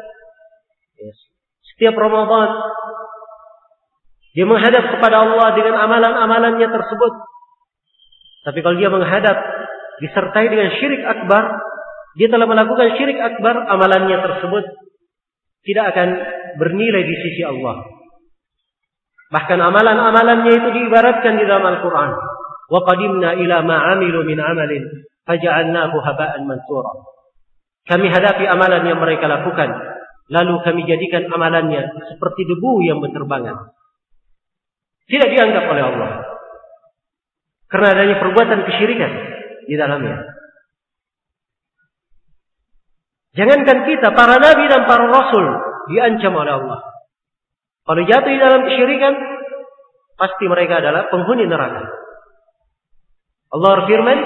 setiap Ramadan, dia menghadap kepada Allah dengan amalan-amalannya tersebut. Tapi kalau dia menghadap disertai dengan syirik akbar, dia telah melakukan syirik akbar, amalannya tersebut tidak akan bernilai di sisi Allah. Bahkan amalan-amalannya itu diibaratkan di dalam Al-Quran. Wa qadimna ila ma 'amilu min 'amalin faja'alnahu haba'an mansura. Kami hadapi amalan yang mereka lakukan, lalu kami jadikan amalannya seperti debu yang berterbangan. Tidak dianggap oleh Allah. Karena adanya perbuatan kesyirikan di dalamnya. Jangankan kita, para nabi dan para rasul diancam oleh Allah. Kalau jatuh di dalam kesyirikan, pasti mereka adalah penghuni neraka. Allah berfirman,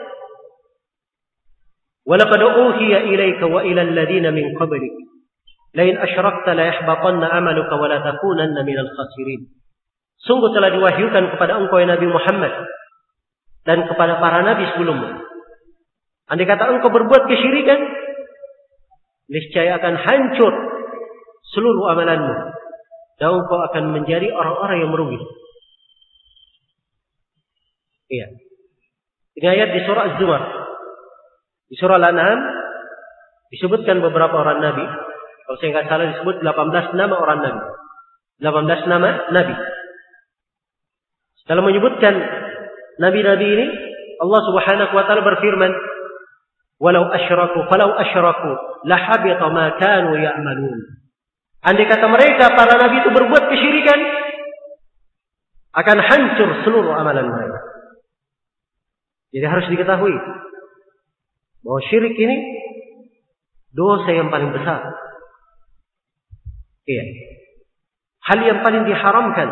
وَلَقَدْ أُوحِيَ إِلَيْكَ وَإِلَى الَّذِينَ مِنْ قَبْلِكَ لَئِنْ أَشْرَكْتَ لَيَحْبَطَنَّ عَمَلُكَ وَلَا تَكُونَنَّ مِنَ الْخَاسِرِينَ. Sungguh telah diwahyukan kepada engkau ya Nabi Muhammad dan kepada para nabi sebelummu. Andai kata engkau berbuat kesyirikan, niscaya akan hancur seluruh amalanmu dan engkau akan menjadi orang-orang yang merugi. Iya. Ini ayat di surah Az-Zumar. Di surah Al-An'am disebutkan beberapa orang nabi. Kalau saya nggak salah disebut delapan belas nama orang nabi. delapan belas nama nabi. Setelah menyebutkan nabi-nabi ini, Allah Subhanahu wa taala berfirman, "Walau asyraku falau asyraku lahabita ma kanu ya'malun." Andai kata mereka para nabi itu berbuat kesyirikan, akan hancur seluruh amalan mereka. Jadi harus diketahui bahwa syirik ini dosa yang paling besar. Iya. Hal yang paling diharamkan.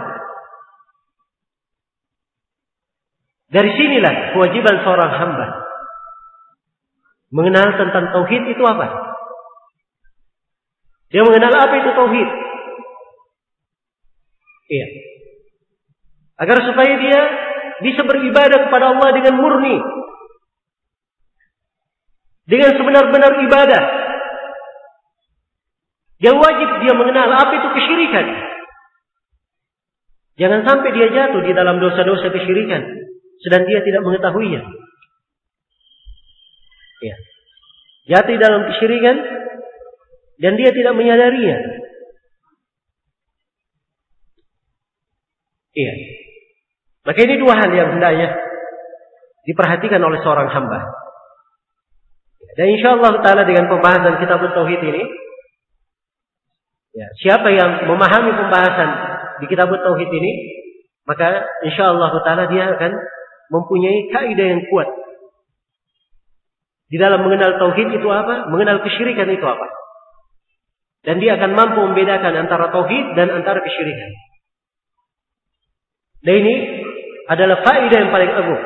Dari sinilah kewajiban seorang hamba mengenal tentang tauhid itu apa. Dia mengenal apa itu tauhid. Iya. Agar supaya dia bisa beribadah kepada Allah dengan murni, dengan sebenar-benar ibadah. Yang wajib dia mengenal apa itu kesyirikan. Jangan sampai dia jatuh di dalam dosa-dosa kesyirikan sedang dia tidak mengetahuinya. Ya. Jatuh di dalam kesyirikan dan dia tidak menyadarinya. Iya. Maka ini dua hal yang hendaknya diperhatikan oleh seorang hamba. Dan insyaallah taala dengan pembahasan kitab tauhid ini, ya, siapa yang memahami pembahasan di kitab tauhid ini, maka insyaallah taala dia akan mempunyai kaidah yang kuat di dalam mengenal tauhid itu apa, mengenal kesyirikan itu apa. Dan dia akan mampu membedakan antara tauhid dan antara kesyirikan. Dan ini adalah faedah yang paling agung,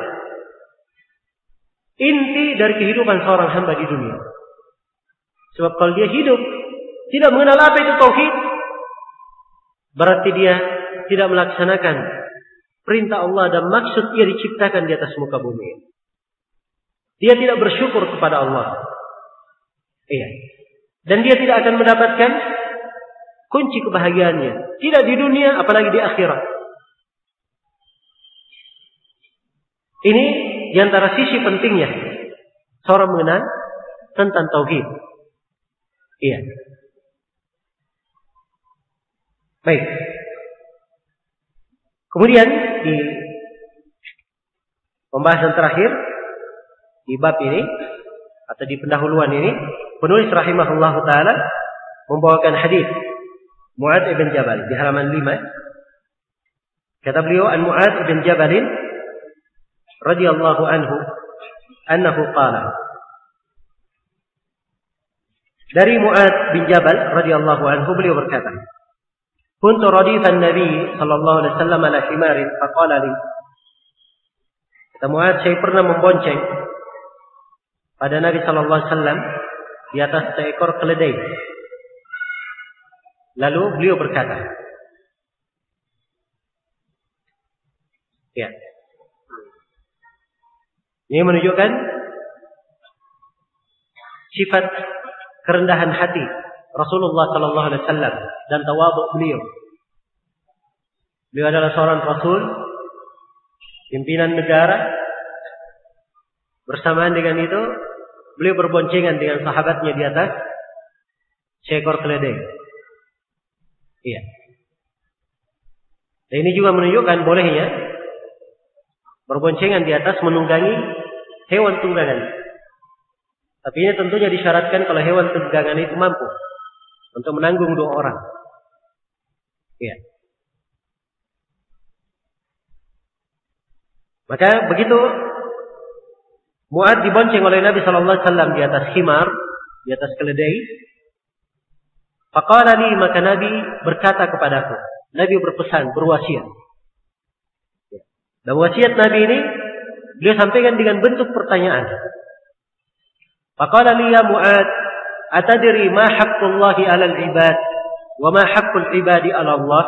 inti dari kehidupan seorang hamba di dunia. Sebab kalau dia hidup tidak mengenal apa itu tauhid, berarti dia tidak melaksanakan perintah Allah dan maksud ia diciptakan di atas muka bumi. Dia tidak bersyukur kepada Allah. Iya. Dan dia tidak akan mendapatkan kunci kebahagiaannya. Tidak di dunia, apalagi di akhirat. Ini di antara sisi pentingnya seorang mengenal tentang tauhid. Iya. Baik. Kemudian di pembahasan terakhir di bab ini atau di pendahuluan ini, penulis rahimahullahu taala membawakan hadis Mu'adz bin Jabal di halaman lima. Kata beliau, an Mu'adz bin Jabal radhiyallahu anhu annahu qala. Dari Mu'adz bin Jabal radhiyallahu anhu beliau berkata, kuntu radifan Nabi sallallahu alaihi wasallam ala himarin faqala li. Kata Mu'adz, saya pernah membonceng pada Nabi sallallahu alaihi wasallam di atas seekor keledai. Lalu beliau berkata, ya. Ini menunjukkan sifat kerendahan hati Rasulullah sallallahu alaihi wasallam dan tawadhu beliau. Beliau adalah seorang rasul, pimpinan negara. Bersamaan dengan itu, beliau berboncengan dengan sahabatnya di atas seekor keledai. Iya. Dan ini juga menunjukkan bolehnya berboncengan di atas menunggangi hewan tunggangan. Tapi ini tentunya disyaratkan kalau hewan tunggangan itu mampu untuk menanggung dua orang. Iya. Maka begitu Mu'adz dibonceng oleh Nabi sallallahu alaihi wasallam di atas himar, di atas keledai. Faqala li, maka Nabi berkata kepadaku. Nabi berpesan, berwasiat. Dan wasiat Nabi ini beliau sampaikan dengan bentuk pertanyaan. Faqala li ya Mu'adz, atadri ma haqqullahi 'alal 'ibad wa ma haqqul 'ibadi 'ala Allah?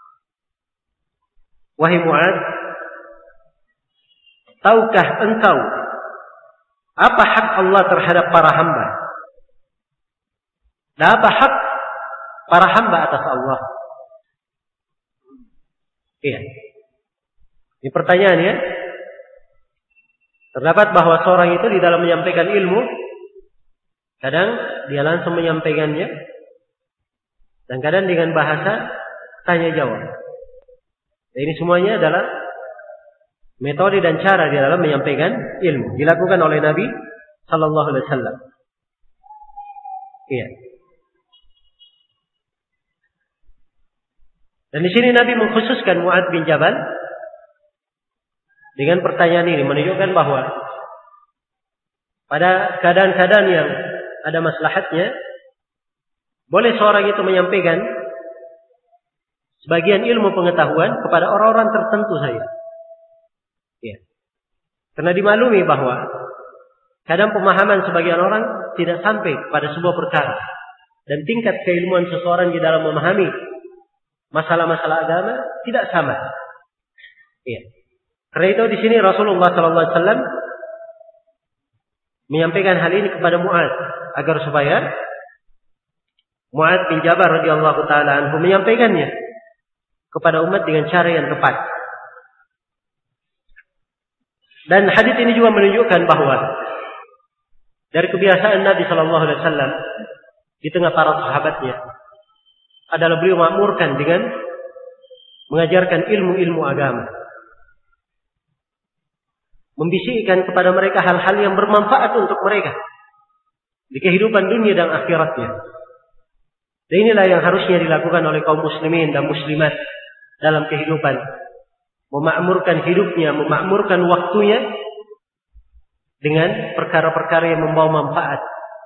Wahai Mu'adz, tahukah engkau apa hak Allah terhadap para hamba? Dan apa hak para hamba atas Allah? Iya. Ini pertanyaannya. Terdapat bahwa seorang itu di dalam menyampaikan ilmu, kadang dia langsung menyampaikannya, dan kadang dengan bahasa tanya jawab. Dan ini semuanya adalah metode dan cara di dalam menyampaikan ilmu dilakukan oleh Nabi sallallahu alaihi wasallam. Iya. Dan di sini Nabi mengkhususkan Mu'adz bin Jabal dengan pertanyaan ini, menunjukkan bahwa pada keadaan-keadaan yang ada maslahatnya, boleh seorang itu menyampaikan sebagian ilmu pengetahuan kepada orang-orang tertentu saja. Ya. Karena dimaklumi bahwa kadang pemahaman sebagian orang tidak sampai pada sebuah perkara, dan tingkat keilmuan seseorang di dalam memahami masalah-masalah agama tidak sama. Ya. Karena itu di sini Rasulullah sallallahu alaihi wasallam menyampaikan hal ini kepada Mu'adz agar supaya Mu'adz bin Jabal radhiyallahu taala anhu menyampaikannya kepada umat dengan cara yang tepat. Dan hadis ini juga menunjukkan bahwa dari kebiasaan Nabi sallallahu alaihi wasallam di tengah para sahabatnya adalah beliau makmurkan dengan mengajarkan ilmu-ilmu agama. Membisikkan kepada mereka hal-hal yang bermanfaat untuk mereka di kehidupan dunia dan akhiratnya. Dan inilah yang harusnya dilakukan oleh kaum muslimin dan muslimat dalam kehidupan. Memakmurkan hidupnya, memakmurkan waktunya dengan perkara-perkara yang membawa manfaat.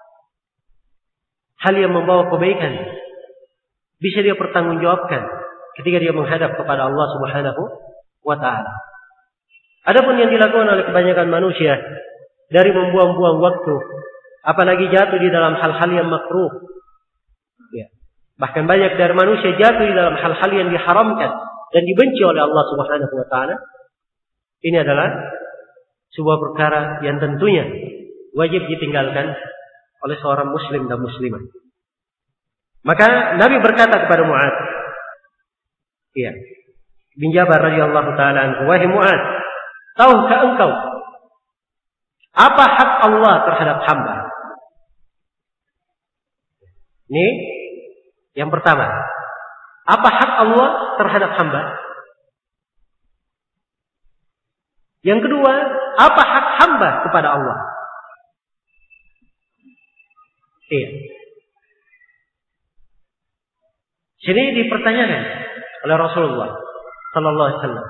Hal yang membawa kebaikan. Bisa dia pertanggungjawabkan ketika dia menghadap kepada Allah Subhanahu wa ta'ala. Adapun yang dilakukan oleh kebanyakan manusia dari membuang-buang waktu, apalagi jatuh di dalam hal-hal yang makruh. Ya. Bahkan banyak dari manusia jatuh di dalam hal-hal yang diharamkan dan dibenci oleh Allah Subhanahu wa taala, ini adalah sebuah perkara yang tentunya wajib ditinggalkan oleh seorang muslim dan muslimah. Maka Nabi berkata kepada Mu'adz, iya, bin Jabal radhiyallahu taala anhu, wahai Mu'adz, tahukah engkau apa hak Allah terhadap hamba? Ini yang pertama. Apa hak Allah terhadap hamba? Yang kedua, apa hak hamba kepada Allah? Iya. Sini dipertanyakan oleh Rasulullah sallallahu alaihi wasallam.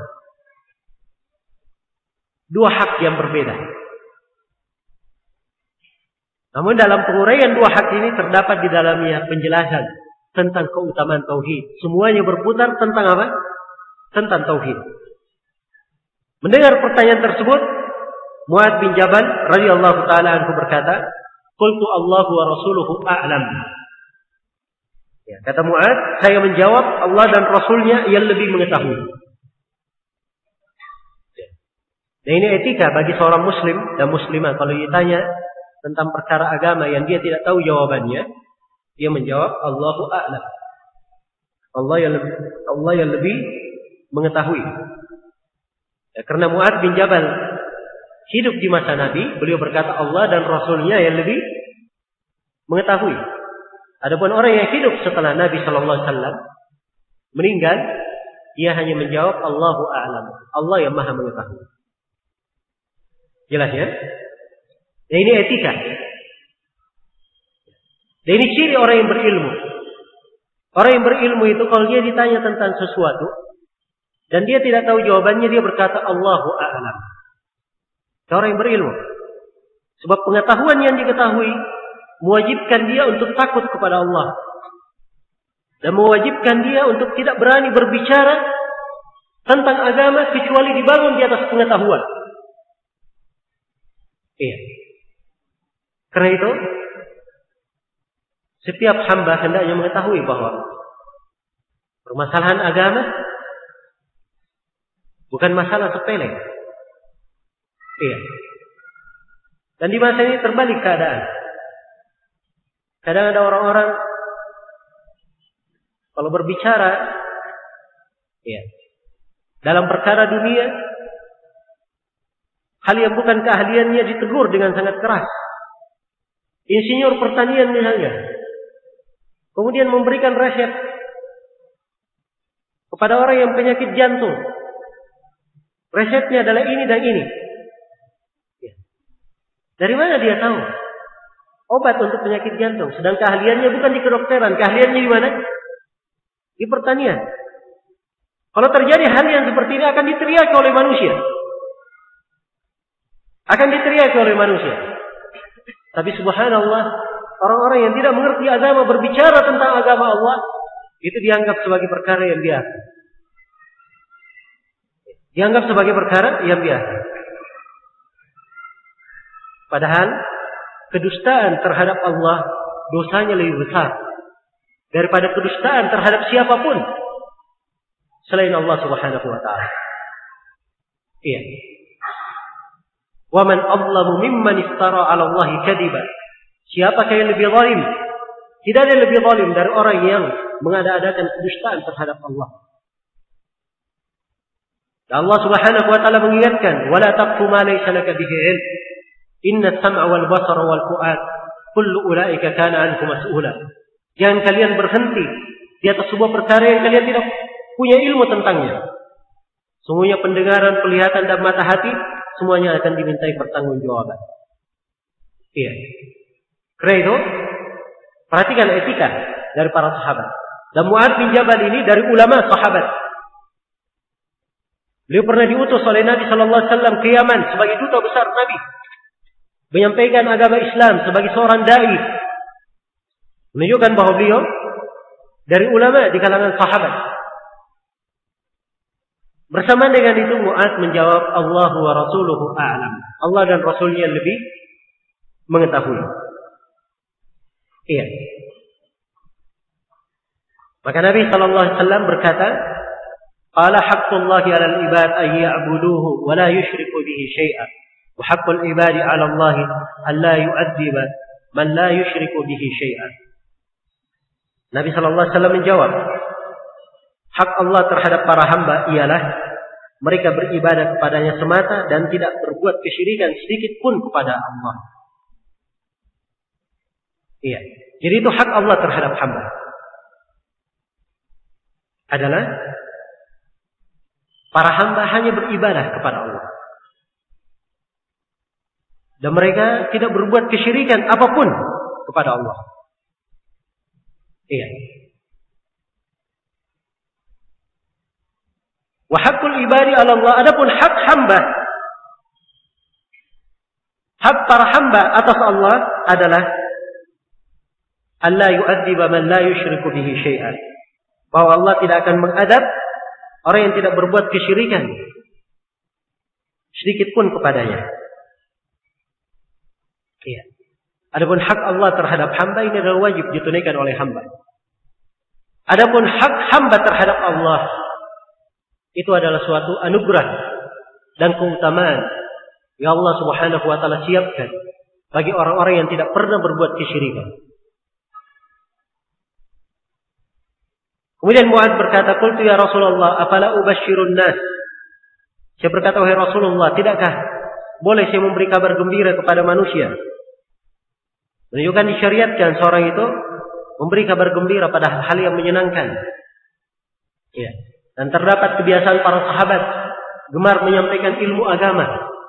Dua hak yang berbeda. Namun dalam penguraian dua hak ini terdapat di dalamnya penjelasan tentang keutamaan tauhid. Semuanya berputar tentang apa? Tentang tauhid. Mendengar pertanyaan tersebut, Mu'adz bin Jabal radhiyallahu taala anhu berkata, "Qultu Allahu wa rasuluhu a'lam." Ya, kata Mu'adz, saya menjawab Allah dan Rasulnya yang lebih mengetahui. Dan ini etika bagi seorang muslim dan muslimah. Kalau ditanya tentang perkara agama yang dia tidak tahu jawabannya, dia menjawab Allahu a'lam. Allah yang lebih, Allah yang lebih mengetahui. Ya, karena Mu'adz bin Jabal hidup di masa Nabi, beliau berkata Allah dan Rasulnya yang lebih mengetahui. Adapun orang yang hidup setelah Nabi Sallallahu Alaihi Wasallam meninggal, dia hanya menjawab Allahu a'lam. Allah yang maha mengetahui. Jelas ya? Dan ini etika. Dan ini ciri orang yang berilmu. Orang yang berilmu itu kalau dia ditanya tentang sesuatu dan dia tidak tahu jawabannya, dia berkata Allahu a'lam. Orang yang berilmu. Sebab pengetahuan yang diketahui mewajibkan dia untuk takut kepada Allah. Dan mewajibkan dia untuk tidak berani berbicara tentang agama kecuali dibangun di atas pengetahuan. Iya. Karena itu, setiap hamba hendaknya mengetahui bahwa permasalahan agama bukan masalah sepele. Iya. Dan di masa ini terbalik keadaan. Kadang ada orang-orang kalau berbicara, iya, dalam perkara dunia, hal yang bukan keahliannya ditegur dengan sangat keras. Insinyur pertanian misalnya, kemudian memberikan resep kepada orang yang penyakit jantung. Resepnya adalah ini dan ini. Dari mana dia tahu obat untuk penyakit jantung? Sedang keahliannya bukan di kedokteran, keahliannya di mana? Di pertanian. Kalau terjadi hal yang seperti ini akan diteriaki oleh manusia. Akan diteriaki oleh manusia. Tapi subhanallah, orang-orang yang tidak mengerti agama berbicara tentang agama Allah, itu dianggap sebagai perkara yang biasa. Dianggap sebagai perkara yang biasa. Padahal kedustaan terhadap Allah dosanya lebih besar daripada kedustaan terhadap siapapun selain Allah Subhanahu wa taala. Iya. Wa man adlamu mimman iftara 'ala Allahi kadiba. Siapakah yang lebih zalim? Tidak ada yang lebih zalim dari orang yang mengada-adakan kedustaan terhadap Allah. Dan Allah Subhanahu wa taala mengingatkan, "Wala taqfu ma laysa laka bihi 'ilm. Inna as-sam'a wal basara wal fu'ad kullu ulaika kana 'anhu mas'ula." Jangan kalian berhenti di atas sebuah perkara yang kalian tidak punya ilmu tentangnya. Semuanya pendengaran, penglihatan dan mata hati semuanya akan dimintai pertanggungjawaban. Iya. Karena itu, perhatikan etika dari para sahabat. Dan Mu'adz bin Jabal ini dari ulama sahabat. Beliau pernah diutus oleh Nabi Sallallahu Alaihi Wasallam ke Yaman sebagai duta besar Nabi, menyampaikan agama Islam sebagai seorang dai, menunjukkan bahwa beliau dari ulama di kalangan sahabat. Bersama dengan itu Mu'adz menjawab Allahu wa rasuluhu a'lam. Allah dan Rasulnya lebih mengetahui. Iya. Maka Nabi Sallallahu Alaihi Wasallam berkata, Qala haqqullahi 'alal ibad an ya'buduhu wa la yusyriku bihi syai'an. Wa haqqul ibadi 'ala Allah an la yu'adziba man la yusyriku bihi syai'an. Nabi sallallahu alaihi wasallam menjawab, hak Allah terhadap para hamba ialah mereka beribadah kepadanya semata dan tidak berbuat kesyirikan sedikit pun kepada Allah. Iya. Jadi itu hak Allah terhadap hamba. Adalah para hamba hanya beribadah kepada Allah. Dan mereka tidak berbuat kesyirikan apapun kepada Allah. Iya. Wa haqqul ibadi 'ala Allah, adapun hak hamba, hak para hamba atas Allah adalah alla yu'adziba man la yusyriku bihi syai'an. Bahwa Allah tidak akan mengadab orang yang tidak berbuat kesyirikan sedikit pun kepadanya. Iya. Adapun hak Allah terhadap hamba ini adalah wajib ditunaikan oleh hamba. Adapun hak hamba terhadap Allah itu adalah suatu anugerah dan keutamaan yang Allah Subhanahu wa taala siapkan bagi orang-orang yang tidak pernah berbuat kesyirikan. Kemudian Mu'adz berkata, "Qultu ya Rasulullah, afala ubashshirun nas?" Saya berkata, "Wahai Rasulullah, tidakkah boleh saya memberi kabar gembira kepada manusia?" Menunjukkan disyariatkan seorang itu memberi kabar gembira pada hal yang menyenangkan. Ya. Dan terdapat kebiasaan para sahabat gemar menyampaikan ilmu agama.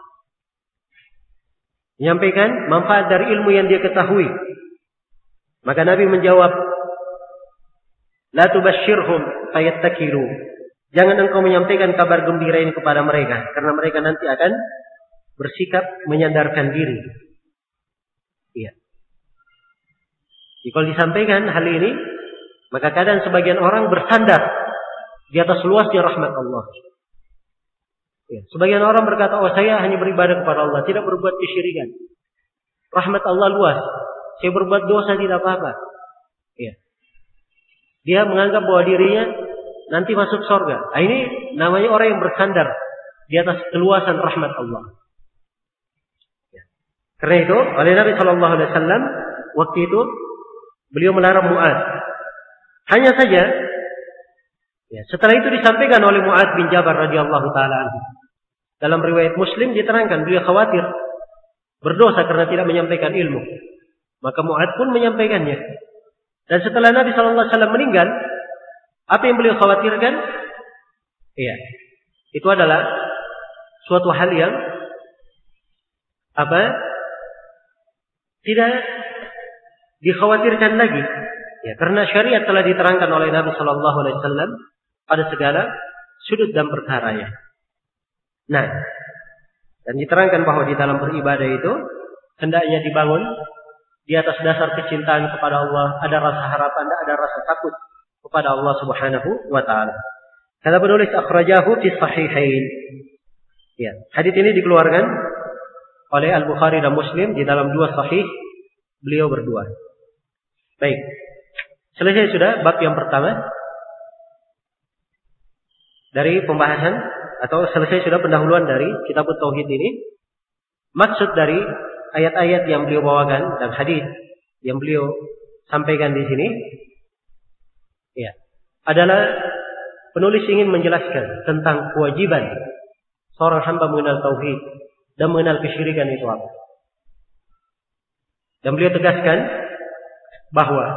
Menyampaikan manfaat dari ilmu yang dia ketahui. Maka Nabi menjawab, "La tubashshirhum fayattakilu." Jangan engkau menyampaikan kabar gembira ini kepada mereka, karena mereka nanti akan bersikap menyandarkan diri. Iya. Jadi kalau disampaikan hal ini, maka kadang sebagian orang bersandar di atas luasnya rahmat Allah. Ya. Sebagian orang berkata, "Oh, saya hanya beribadah kepada Allah, tidak berbuat kesyirikan. Rahmat Allah luas. Saya berbuat dosa tidak apa-apa." Ya. Dia menganggap bahwa dirinya nanti masuk surga. Nah, ini namanya orang yang bersandar di atas keluasan rahmat Allah. Ya. Karena itu, oleh Nabi Shallallahu Alaihi Wasallam waktu itu beliau melarang Mu'adz. Hanya saja, ya, setelah itu disampaikan oleh Mu'adz bin Jabal radhiyallahu taala anhu. Dalam riwayat Muslim diterangkan beliau khawatir berdosa karena tidak menyampaikan ilmu. Maka Mu'adz pun menyampaikannya. Dan setelah Nabi Shallallahu Alaihi Wasallam meninggal, apa yang beliau khawatirkan? Iya, itu adalah suatu hal yang apa? Tidak dikhawatirkan lagi. Ya, karena syariat telah diterangkan oleh Nabi Shallallahu Alaihi Wasallam pada segala sudut dan perkaranya. Nah, dan diterangkan bahwa di dalam beribadah itu hendaknya dibangun di atas dasar kecintaan kepada Allah, ada rasa harapan, ada rasa takut kepada Allah Subhanahu wa taala. Kata penulis, akhrajahu fi sahihain. Ya, hadis ini dikeluarkan oleh Al-Bukhari dan Muslim di dalam dua sahih beliau berdua. Baik. Selesai sudah bab yang pertama dari pembahasan, atau selesai sudah pendahuluan dari kitab tauhid ini. Maksud dari ayat-ayat yang beliau bawakan dan hadis yang beliau sampaikan di sini, ya, adalah penulis ingin menjelaskan tentang kewajiban seorang hamba mengenal tauhid dan mengenal kesyirikan itu apa. Dan beliau tegaskan bahwa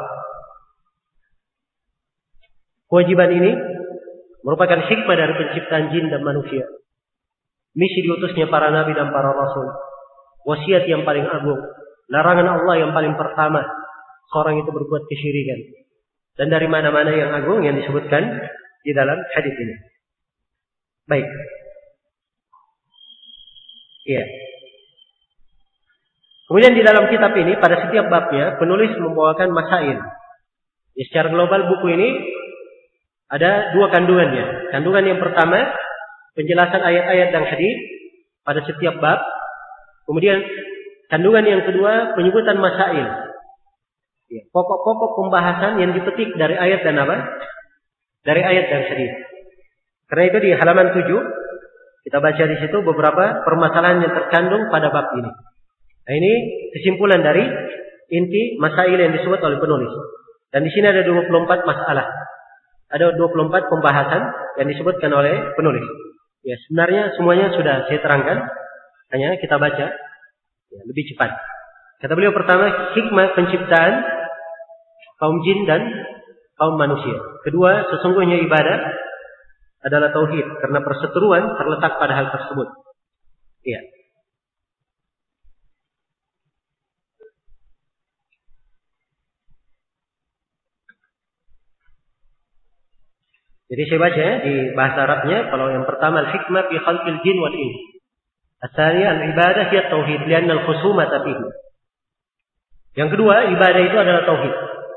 kewajiban ini merupakan hikmah dari penciptaan jin dan manusia. Misi diutusnya para nabi dan para rasul. Wasiat yang paling agung. Larangan Allah yang paling pertama. Seorang itu berbuat kesyirikan. Dan dari mana-mana yang agung yang disebutkan di dalam hadis ini. Baik. Iya. Kemudian di dalam kitab ini, pada setiap babnya, penulis membawakan masail. Ya, secara global buku ini ada dua kandungannya. Kandungan yang pertama, penjelasan ayat-ayat dan hadis pada setiap bab. Kemudian kandungan yang kedua, penyebutan masail. Ya, pokok-pokok pembahasan yang dipetik dari ayat dan apa? Dari ayat dan hadis. Karena itu di halaman tujuh kita baca di situ beberapa permasalahan yang terkandung pada bab ini. Nah, ini kesimpulan dari inti masail yang disebut oleh penulis. Dan di sini ada dua puluh empat masalah. Ada dua puluh empat pembahasan yang disebutkan oleh penulis. Ya, sebenarnya semuanya sudah saya terangkan, hanya kita baca ya, lebih cepat. Kata beliau pertama, hikmah penciptaan kaum jin dan kaum manusia. Kedua, sesungguhnya ibadah adalah tauhid karena perseteruan terletak pada hal tersebut. Iya. Jadi saya baca ya, di bahasa Arabnya, kalau yang pertama al-hikmah fi khalqil jin wal ins. Asalnya al-ibadah hiya tauhid lianna al-khusumata fihi. Yang kedua, ibadah itu adalah tauhid.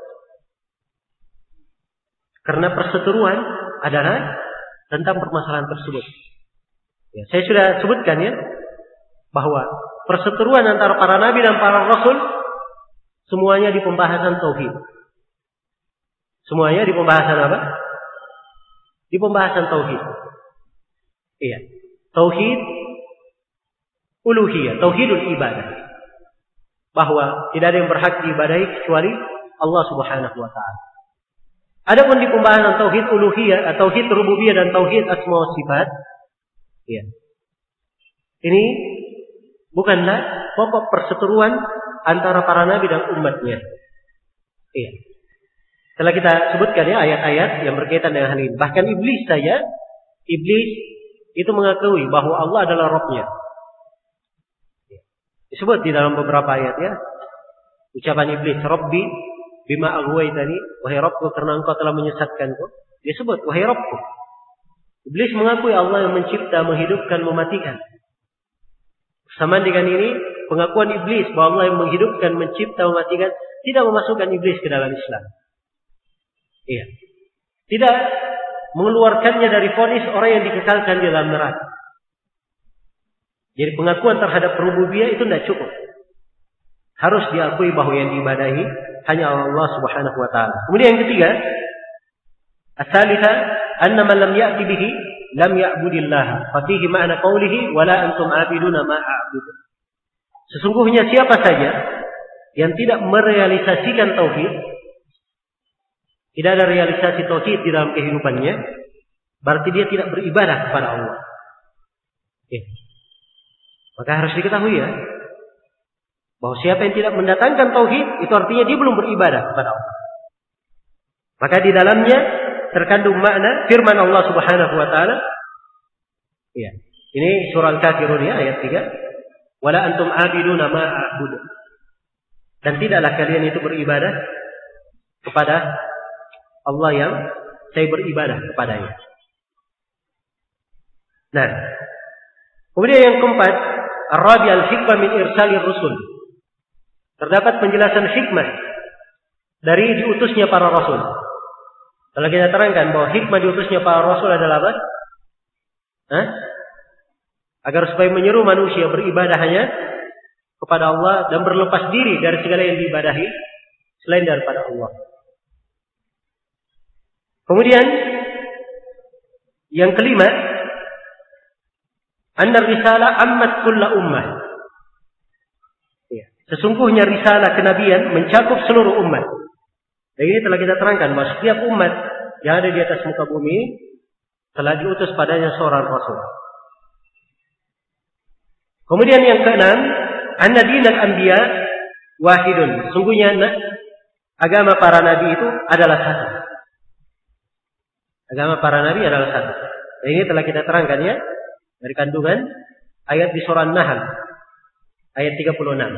Karena perseteruan adalah tentang permasalahan tersebut. Ya, saya sudah sebutkan ya bahwa perseteruan antara para nabi dan para rasul semuanya di pembahasan tauhid. Semuanya di pembahasan apa? Di pembahasan tauhid. Iya. Tauhid uluhiyah, tauhidul ibadah. Bahwa tidak ada yang berhak diibadahi kecuali Allah Subhanahu wa taala. Adapun di pembahasan tauhid uluhiyah, tauhid rububiyah dan tauhid asma wa sifat, iya. Ini bukanlah pokok perseteruan antara para nabi dan umatnya. Iya. Setelah kita sebutkan ya ayat-ayat yang berkaitan dengan hal ini. Bahkan iblis saja, iblis itu mengakui bahwa Allah adalah Rabb-nya. Disebut di dalam beberapa ayat ya. Ucapan iblis, Rabbi bima aghwaytani, wahai Rabbku karena engkau telah menyesatkanku. Dia sebut, wahai Rabbku. Iblis mengakui Allah yang mencipta, menghidupkan, mematikan. Sama dengan ini, pengakuan iblis bahwa Allah yang menghidupkan, mencipta, mematikan tidak memasukkan iblis ke dalam Islam. Iya. Tidak mengeluarkannya dari vonis orang yang dikekalkan di dalam neraka. Jadi pengakuan terhadap rububiyah itu tidak cukup. Harus diakui bahwa yang diibadahi hanya Allah Subhanahu wa taala. Kemudian yang ketiga, as-salisa anna man lam ya'ti bihi lam ya'budillah. Fa fihi ma'na qawlihi wala antum 'abiduna ma a'budu. Sesungguhnya siapa saja yang tidak merealisasikan tauhid, tidak ada realisasi tauhid di dalam kehidupannya, berarti dia tidak beribadah kepada Allah. Ya. Maka harus diketahui ya, bahwa siapa yang tidak mendatangkan tauhid, itu artinya dia belum beribadah kepada Allah. Maka di dalamnya terkandung makna firman Allah Subhanahu wa taala. Ya. Ini surah Al-Kafirun ya, ayat tiga. Wala antum 'abiduna ma a'budu. Dan tidaklah kalian itu beribadah kepada Allah yang saya beribadah kepadanya. Nah, kemudian yang keempat, ar-rabi al-hikmah min irsalir rusul. Terdapat penjelasan hikmah dari diutusnya para rasul. Kalau kita terangkan bahwa hikmah diutusnya para rasul adalah apa? Hah? Agar supaya menyeru manusia beribadah hanya kepada Allah dan berlepas diri dari segala yang diibadahi selain daripada Allah. Kemudian yang kelima, anna risalah ammat kulla ummah. Ya. Sesungguhnya risalah kenabian mencakup seluruh umat. Dan ini telah kita terangkan bahwa setiap umat yang ada di atas muka bumi telah diutus padanya seorang rasul. Kemudian yang keenam, anna dinal anbiya wahidun. Sungguhnya agama para nabi itu adalah satu. Agama para nabi adalah satu. Dan ini telah kita terangkan ya dari kandungan ayat di surah An-Nahl ayat tiga puluh enam.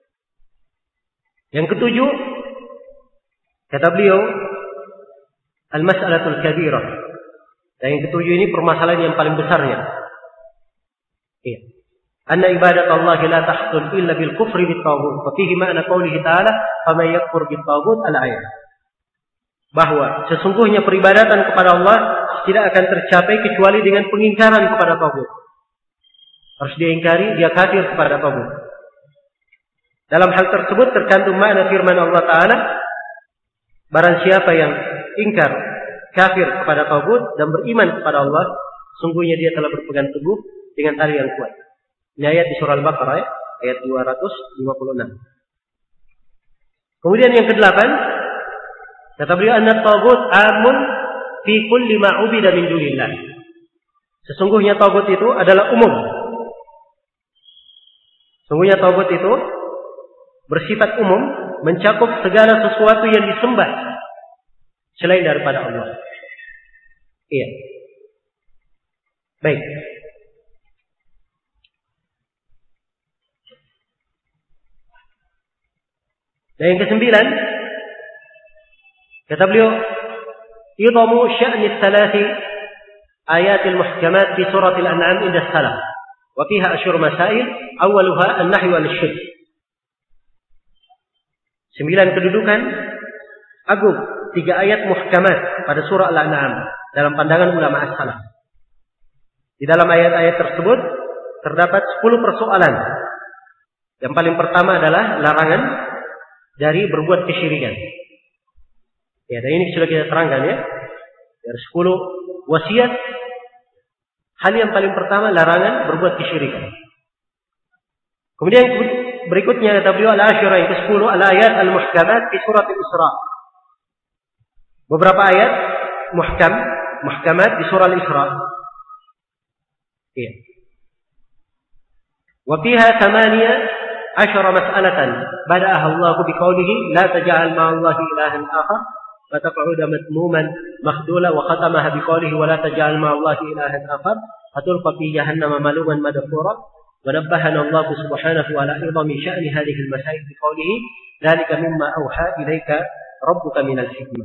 Yang ketujuh, kata beliau, al-mas'alatul kabirah. Dan yang ketujuh ini permasalahan yang paling besarnya. Iya. Anna ibadat Allah la tahsul illa bil kufri bit taghut. Fa fihi ma'na qoulihi ta'ala, "Faman yakfur bit taghut" al-ayat. Bahwa sesungguhnya peribadatan kepada Allah tidak akan tercapai kecuali dengan pengingkaran kepada taghut. Harus diingkari, dia kafir kepada taghut. Dalam hal tersebut terkandung makna firman Allah Ta'ala, barang siapa yang ingkar kafir kepada tagut dan beriman kepada Allah, sungguhnya dia telah berpegang teguh dengan tali yang kuat. Ini ayat di surah Al-Baqarah ya, ayat dua ratus lima puluh enam. Kemudian yang kedelapan, kata beliau, anna tagut amun fi kulli ma ubida min dunillah. Sesungguhnya tagut itu adalah umum. Sesungguhnya tagut itu bersifat umum, mencakup segala sesuatu yang disembah selain daripada Allah. Iya. Baik. Dan yang kesembilan, kata beliau, idhamu sya'ni thalathi ayatil muhkamat fi suratil an'am inda salaf wa fiha asyur masail awwaluha an-nahy wal syirk. Sembilan kedudukan agung tiga ayat muhkamat pada surah Al-An'am dalam pandangan ulama as-salaf. Di dalam ayat-ayat tersebut terdapat sepuluh persoalan. Yang paling pertama adalah larangan dari berbuat kesyirikan. Ya, dan ini sudah kita terangkan ya. Dari sepuluh wasiat, hal yang paling pertama larangan berbuat kesyirikan. Kemudian berikutnya kata beliau al-asyirah yang kesepuluh al-ayat al-muhkamat di surat Al-Isra. Beberapa ayat muhkam, muhkamat di surah Al-Isra. Iya. Wa fiha thamaniya asyara mas'alatan bada'aha Allah biqaulihi la taj'al ma'allahi ilahan akhar wa taq'uda madmuman makhdula wa khatamaha biqaulihi wa la taj'al ma'allahi ilahan akhar fatulqa fi jahannam maluman madhura. ونبهنا الله سبحانه على عظم شأن هذه المسائل بقوله ذلك مما أوحى إليك ربك من الحكمة.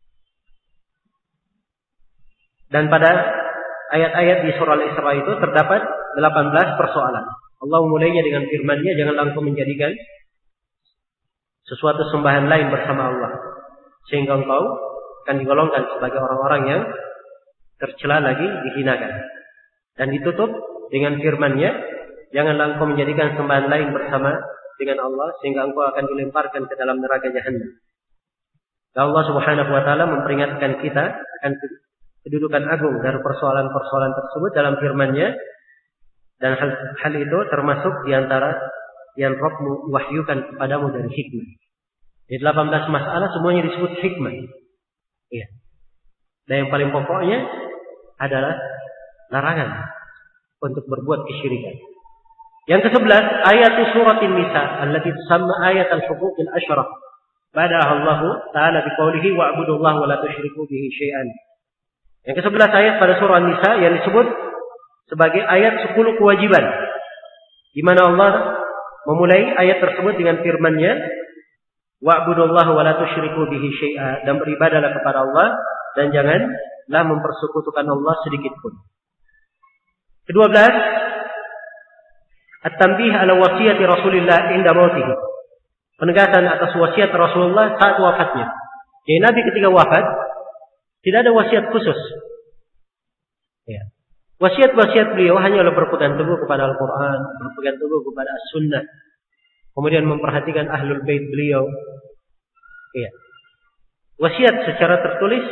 Dan pada ayat-ayat di surah Al-Isra itu terdapat delapan belas persoalan. Allah mulainya dengan firman-Nya, janganlah engkau menjadikan sesuatu sembahan lain bersama Allah, sehingga engkau akan digolongkan sebagai orang-orang yang tercela lagi dihinakan. Dan ditutup dengan firman-Nya, janganlah engkau menjadikan sembahan lain bersama dengan Allah, sehingga engkau akan dilemparkan ke dalam neraka Jahannam. Dan Allah Subhanahu wa taala memperingatkan kita akan kedudukan agung dari persoalan-persoalan tersebut dalam firman-Nya, dan hal, hal itu termasuk di antara yang Rabb wahyukan kepadamu dari hikmah. Di delapan belas masalah semuanya disebut hikmah. Iya. Dan yang paling pokoknya adalah larangan untuk berbuat kesyirikan. Yang kesebelas, ayat surat An-Nisa allati tusamma ayat al-huquq al-asyrah. Bada'a Allah Ta'ala biqaulihi wa'budullaha wa la tusyriku bihi syai'an. Yang kesebelas ayat pada surah An-Nisa yang disebut sebagai ayat sepuluh kewajiban, di mana Allah memulai ayat tersebut dengan firman-Nya wa'budullaha wa la tusyriku bihi syai'a, dan beribadahlah kepada Allah dan janganlah mempersekutukan Allah sedikit pun. Kedua belas, at-tanbih ala wasiyati Rasulillah inda mautih. Penegasan atas wasiat Rasulullah saat wafatnya. Jadi Nabi ketika wafat tidak ada wasiat khusus. Ya. Wasiat-wasiat beliau hanyalah berpegang teguh kepada Al-Quran, berpegang teguh kepada As-Sunnah, kemudian memperhatikan ahlul bait beliau. Ya. Wasiat secara tertulis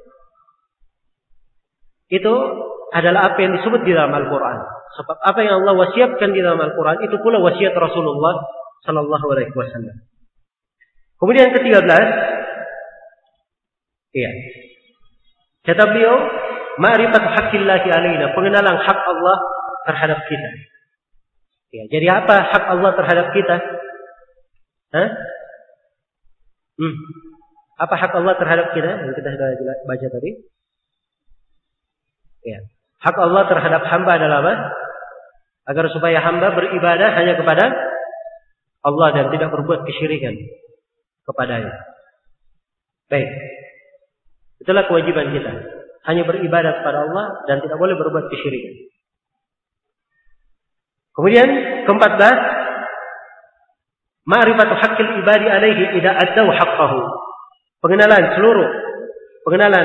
itu adalah apa yang disebut di dalam Al-Quran. Sebab apa yang Allah wasiatkan di dalam Al-Quran itu pula wasiat Rasulullah Sallallahu Alaihi Wasallam. Kemudian yang ketiga belas, iya, kata beliau, ma'rifat haqqillahi alaina, pengenalan hak Allah terhadap kita. Ya, jadi apa hak Allah terhadap kita? Hah? Hmm. Apa hak Allah terhadap kita? Yang kita sudah baca tadi. Ya. Hak Allah terhadap hamba adalah apa? Agar supaya hamba beribadah hanya kepada Allah dan tidak berbuat kesyirikan kepadanya. Baik. Itulah kewajiban kita. Hanya beribadah kepada Allah dan tidak boleh berbuat kesyirikan. Kemudian keempat belas, ma'rifatu haqqil ibadi alaihi idza addau haqqahu. Pengenalan seluruh pengenalan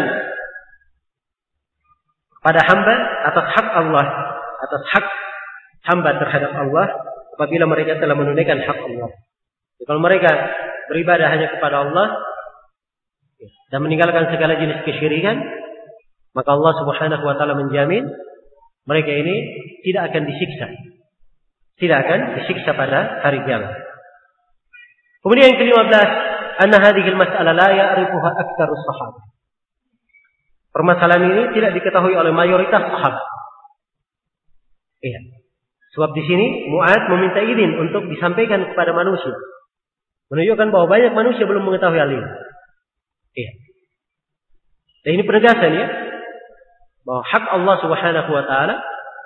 pada hamba atas hak Allah, atas hak hamba terhadap Allah apabila mereka telah menunaikan hak Allah. Jadi, kalau mereka beribadah hanya kepada Allah, dan meninggalkan segala jenis kesyirikan, maka Allah Subhanahu wa taala menjamin mereka ini tidak akan disiksa. Tidak akan disiksa pada hari kiamat. Kemudian yang kelima belas, anna hadhihi al-mas'alah la ya'rifuha aktsarus sahabah. Permasalahan ini tidak diketahui oleh mayoritas sahabat. Iya. Sebab di sini Mu'adz meminta izin untuk disampaikan kepada manusia. Menunjukkan bahwa banyak manusia belum mengetahui hal ini. Iya. Dan ini penegasan ya, bahwa hak Allah Subhanahu wa taala,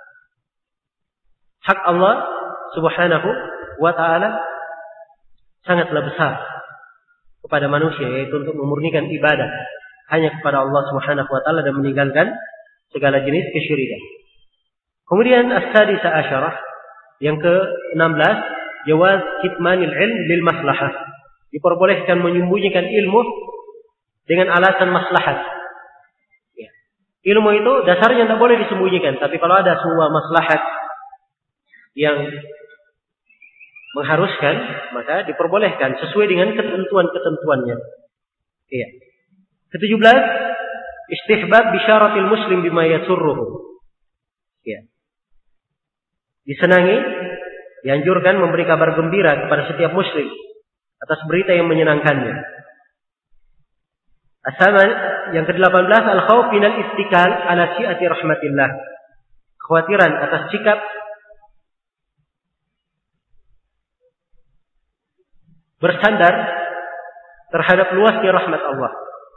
hak Allah Subhanahu wa taala sangatlah besar kepada manusia, yaitu untuk memurnikan ibadah hanya kepada Allah Subhanahu wa taala dan meninggalkan segala jenis kesyirikan. Kemudian as-sadisa asyarah, yang ke enam belas, jawaz kitmanil ilm lil maslahah. Diperbolehkan menyembunyikan ilmu dengan alasan maslahat. Ya. Ilmu itu dasarnya tidak boleh disembunyikan, tapi kalau ada sebuah maslahat yang mengharuskan, maka diperbolehkan sesuai dengan ketentuan-ketentuannya. Iya. Ketujuh belas, istihbab bisyaratil muslim bima yasurruhu. Ya. Disenangi, dianjurkan memberi kabar gembira kepada setiap muslim atas berita yang menyenangkannya. Asaman, yang ke-delapan belas, al-khawf minal istikal ala syi'ati rahmatillah. Kekhawatiran atas sikap bersandar terhadap luasnya rahmat Allah.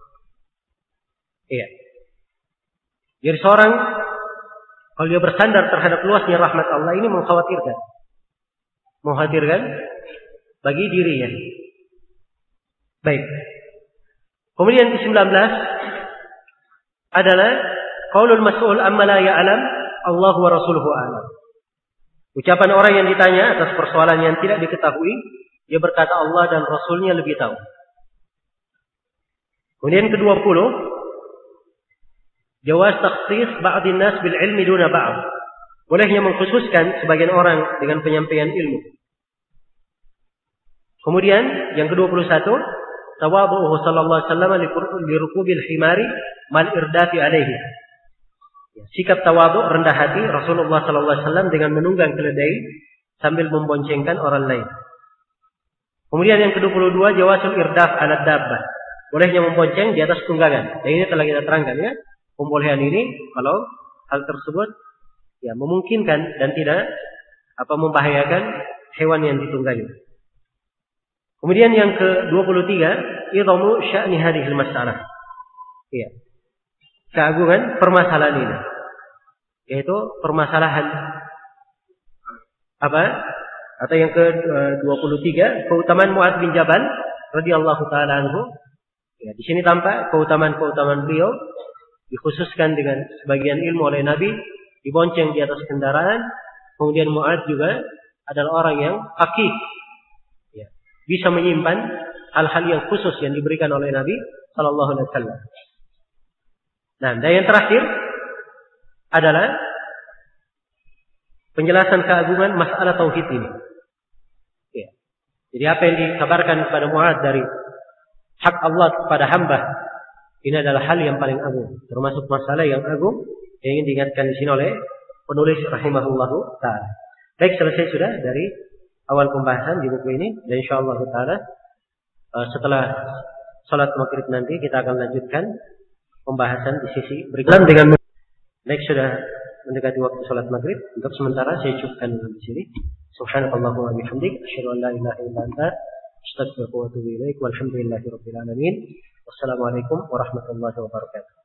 Iya. Jadi seorang kalau dia bersandar terhadap luasnya rahmat Allah, ini mengkhawatirkan. Mengkhawatirkan bagi dirinya. Baik. Kemudian ke sembilan belas adalah qaulul mas'ul amma la ya'lam Allah wa rasuluhu a'lam. Ucapan orang yang ditanya atas persoalan yang tidak diketahui, dia berkata Allah dan Rasulnya lebih tahu. Kemudian ke dua puluh, jawaz takhsis ba'dhin nas bil ilmi duna ba'd. Bolehnya mengkhususkan sebagian orang dengan penyampaian ilmu. Kemudian yang ke dua puluh satu, tawadhu'uhu sallallahu alaihi wasallam li rukubil himari mal irdati alaihi. Sikap tawadhu, rendah hati Rasulullah sallallahu alaihi wasallam dengan menunggang keledai sambil memboncengkan orang lain. Kemudian yang ke dua puluh dua, jawazul irdaf ala dabbah. Bolehnya membonceng di atas tunggangan. Dan ini telah kita terangkan ya. Pembolehan ini kalau hal tersebut ya memungkinkan dan tidak apa membahayakan hewan yang ditunggangi. Kemudian yang ke dua puluh tiga, idhamu sya'ni hadhil masalah. Iya. Keagungan permasalahan ini. Yaitu permasalahan apa? Atau yang ke dua puluh tiga, keutamaan Mu'adz bin Jabal radhiyallahu taala anhu. Ya, di sini tampak keutamaan-keutamaan beliau dikhususkan dengan sebagian ilmu oleh Nabi, dibonceng di atas kendaraan. Kemudian Mu'adz juga adalah orang yang faqih, ya, bisa menyimpan hal-hal yang khusus yang diberikan oleh Nabi sallallahu alaihi wasallam. Nah, dan yang terakhir adalah penjelasan keagungan masalah tauhid ini. Ya. Jadi apa yang dikabarkan kepada Mu'adz dari hak Allah kepada hamba, ini adalah hal yang paling agung, termasuk masalah yang agung yang ingin diingatkan di sini oleh penulis rahimahullahu taala. Baik, selesai sudah dari awal pembahasan di buku ini, dan insyaallah taala setelah salat maghrib nanti kita akan lanjutkan pembahasan di sisi berikutnya dengan baik sudah mendekati waktu salat maghrib. Untuk sementara saya cukupkan di sini. Subhanakallahumma wa bihamdik, asyhadu an la ilaha illa anta, astaghfiruka wa atubu ilaik. Walhamdulillahirabbil alamin. Wassalamualaikum warahmatullahi wabarakatuh.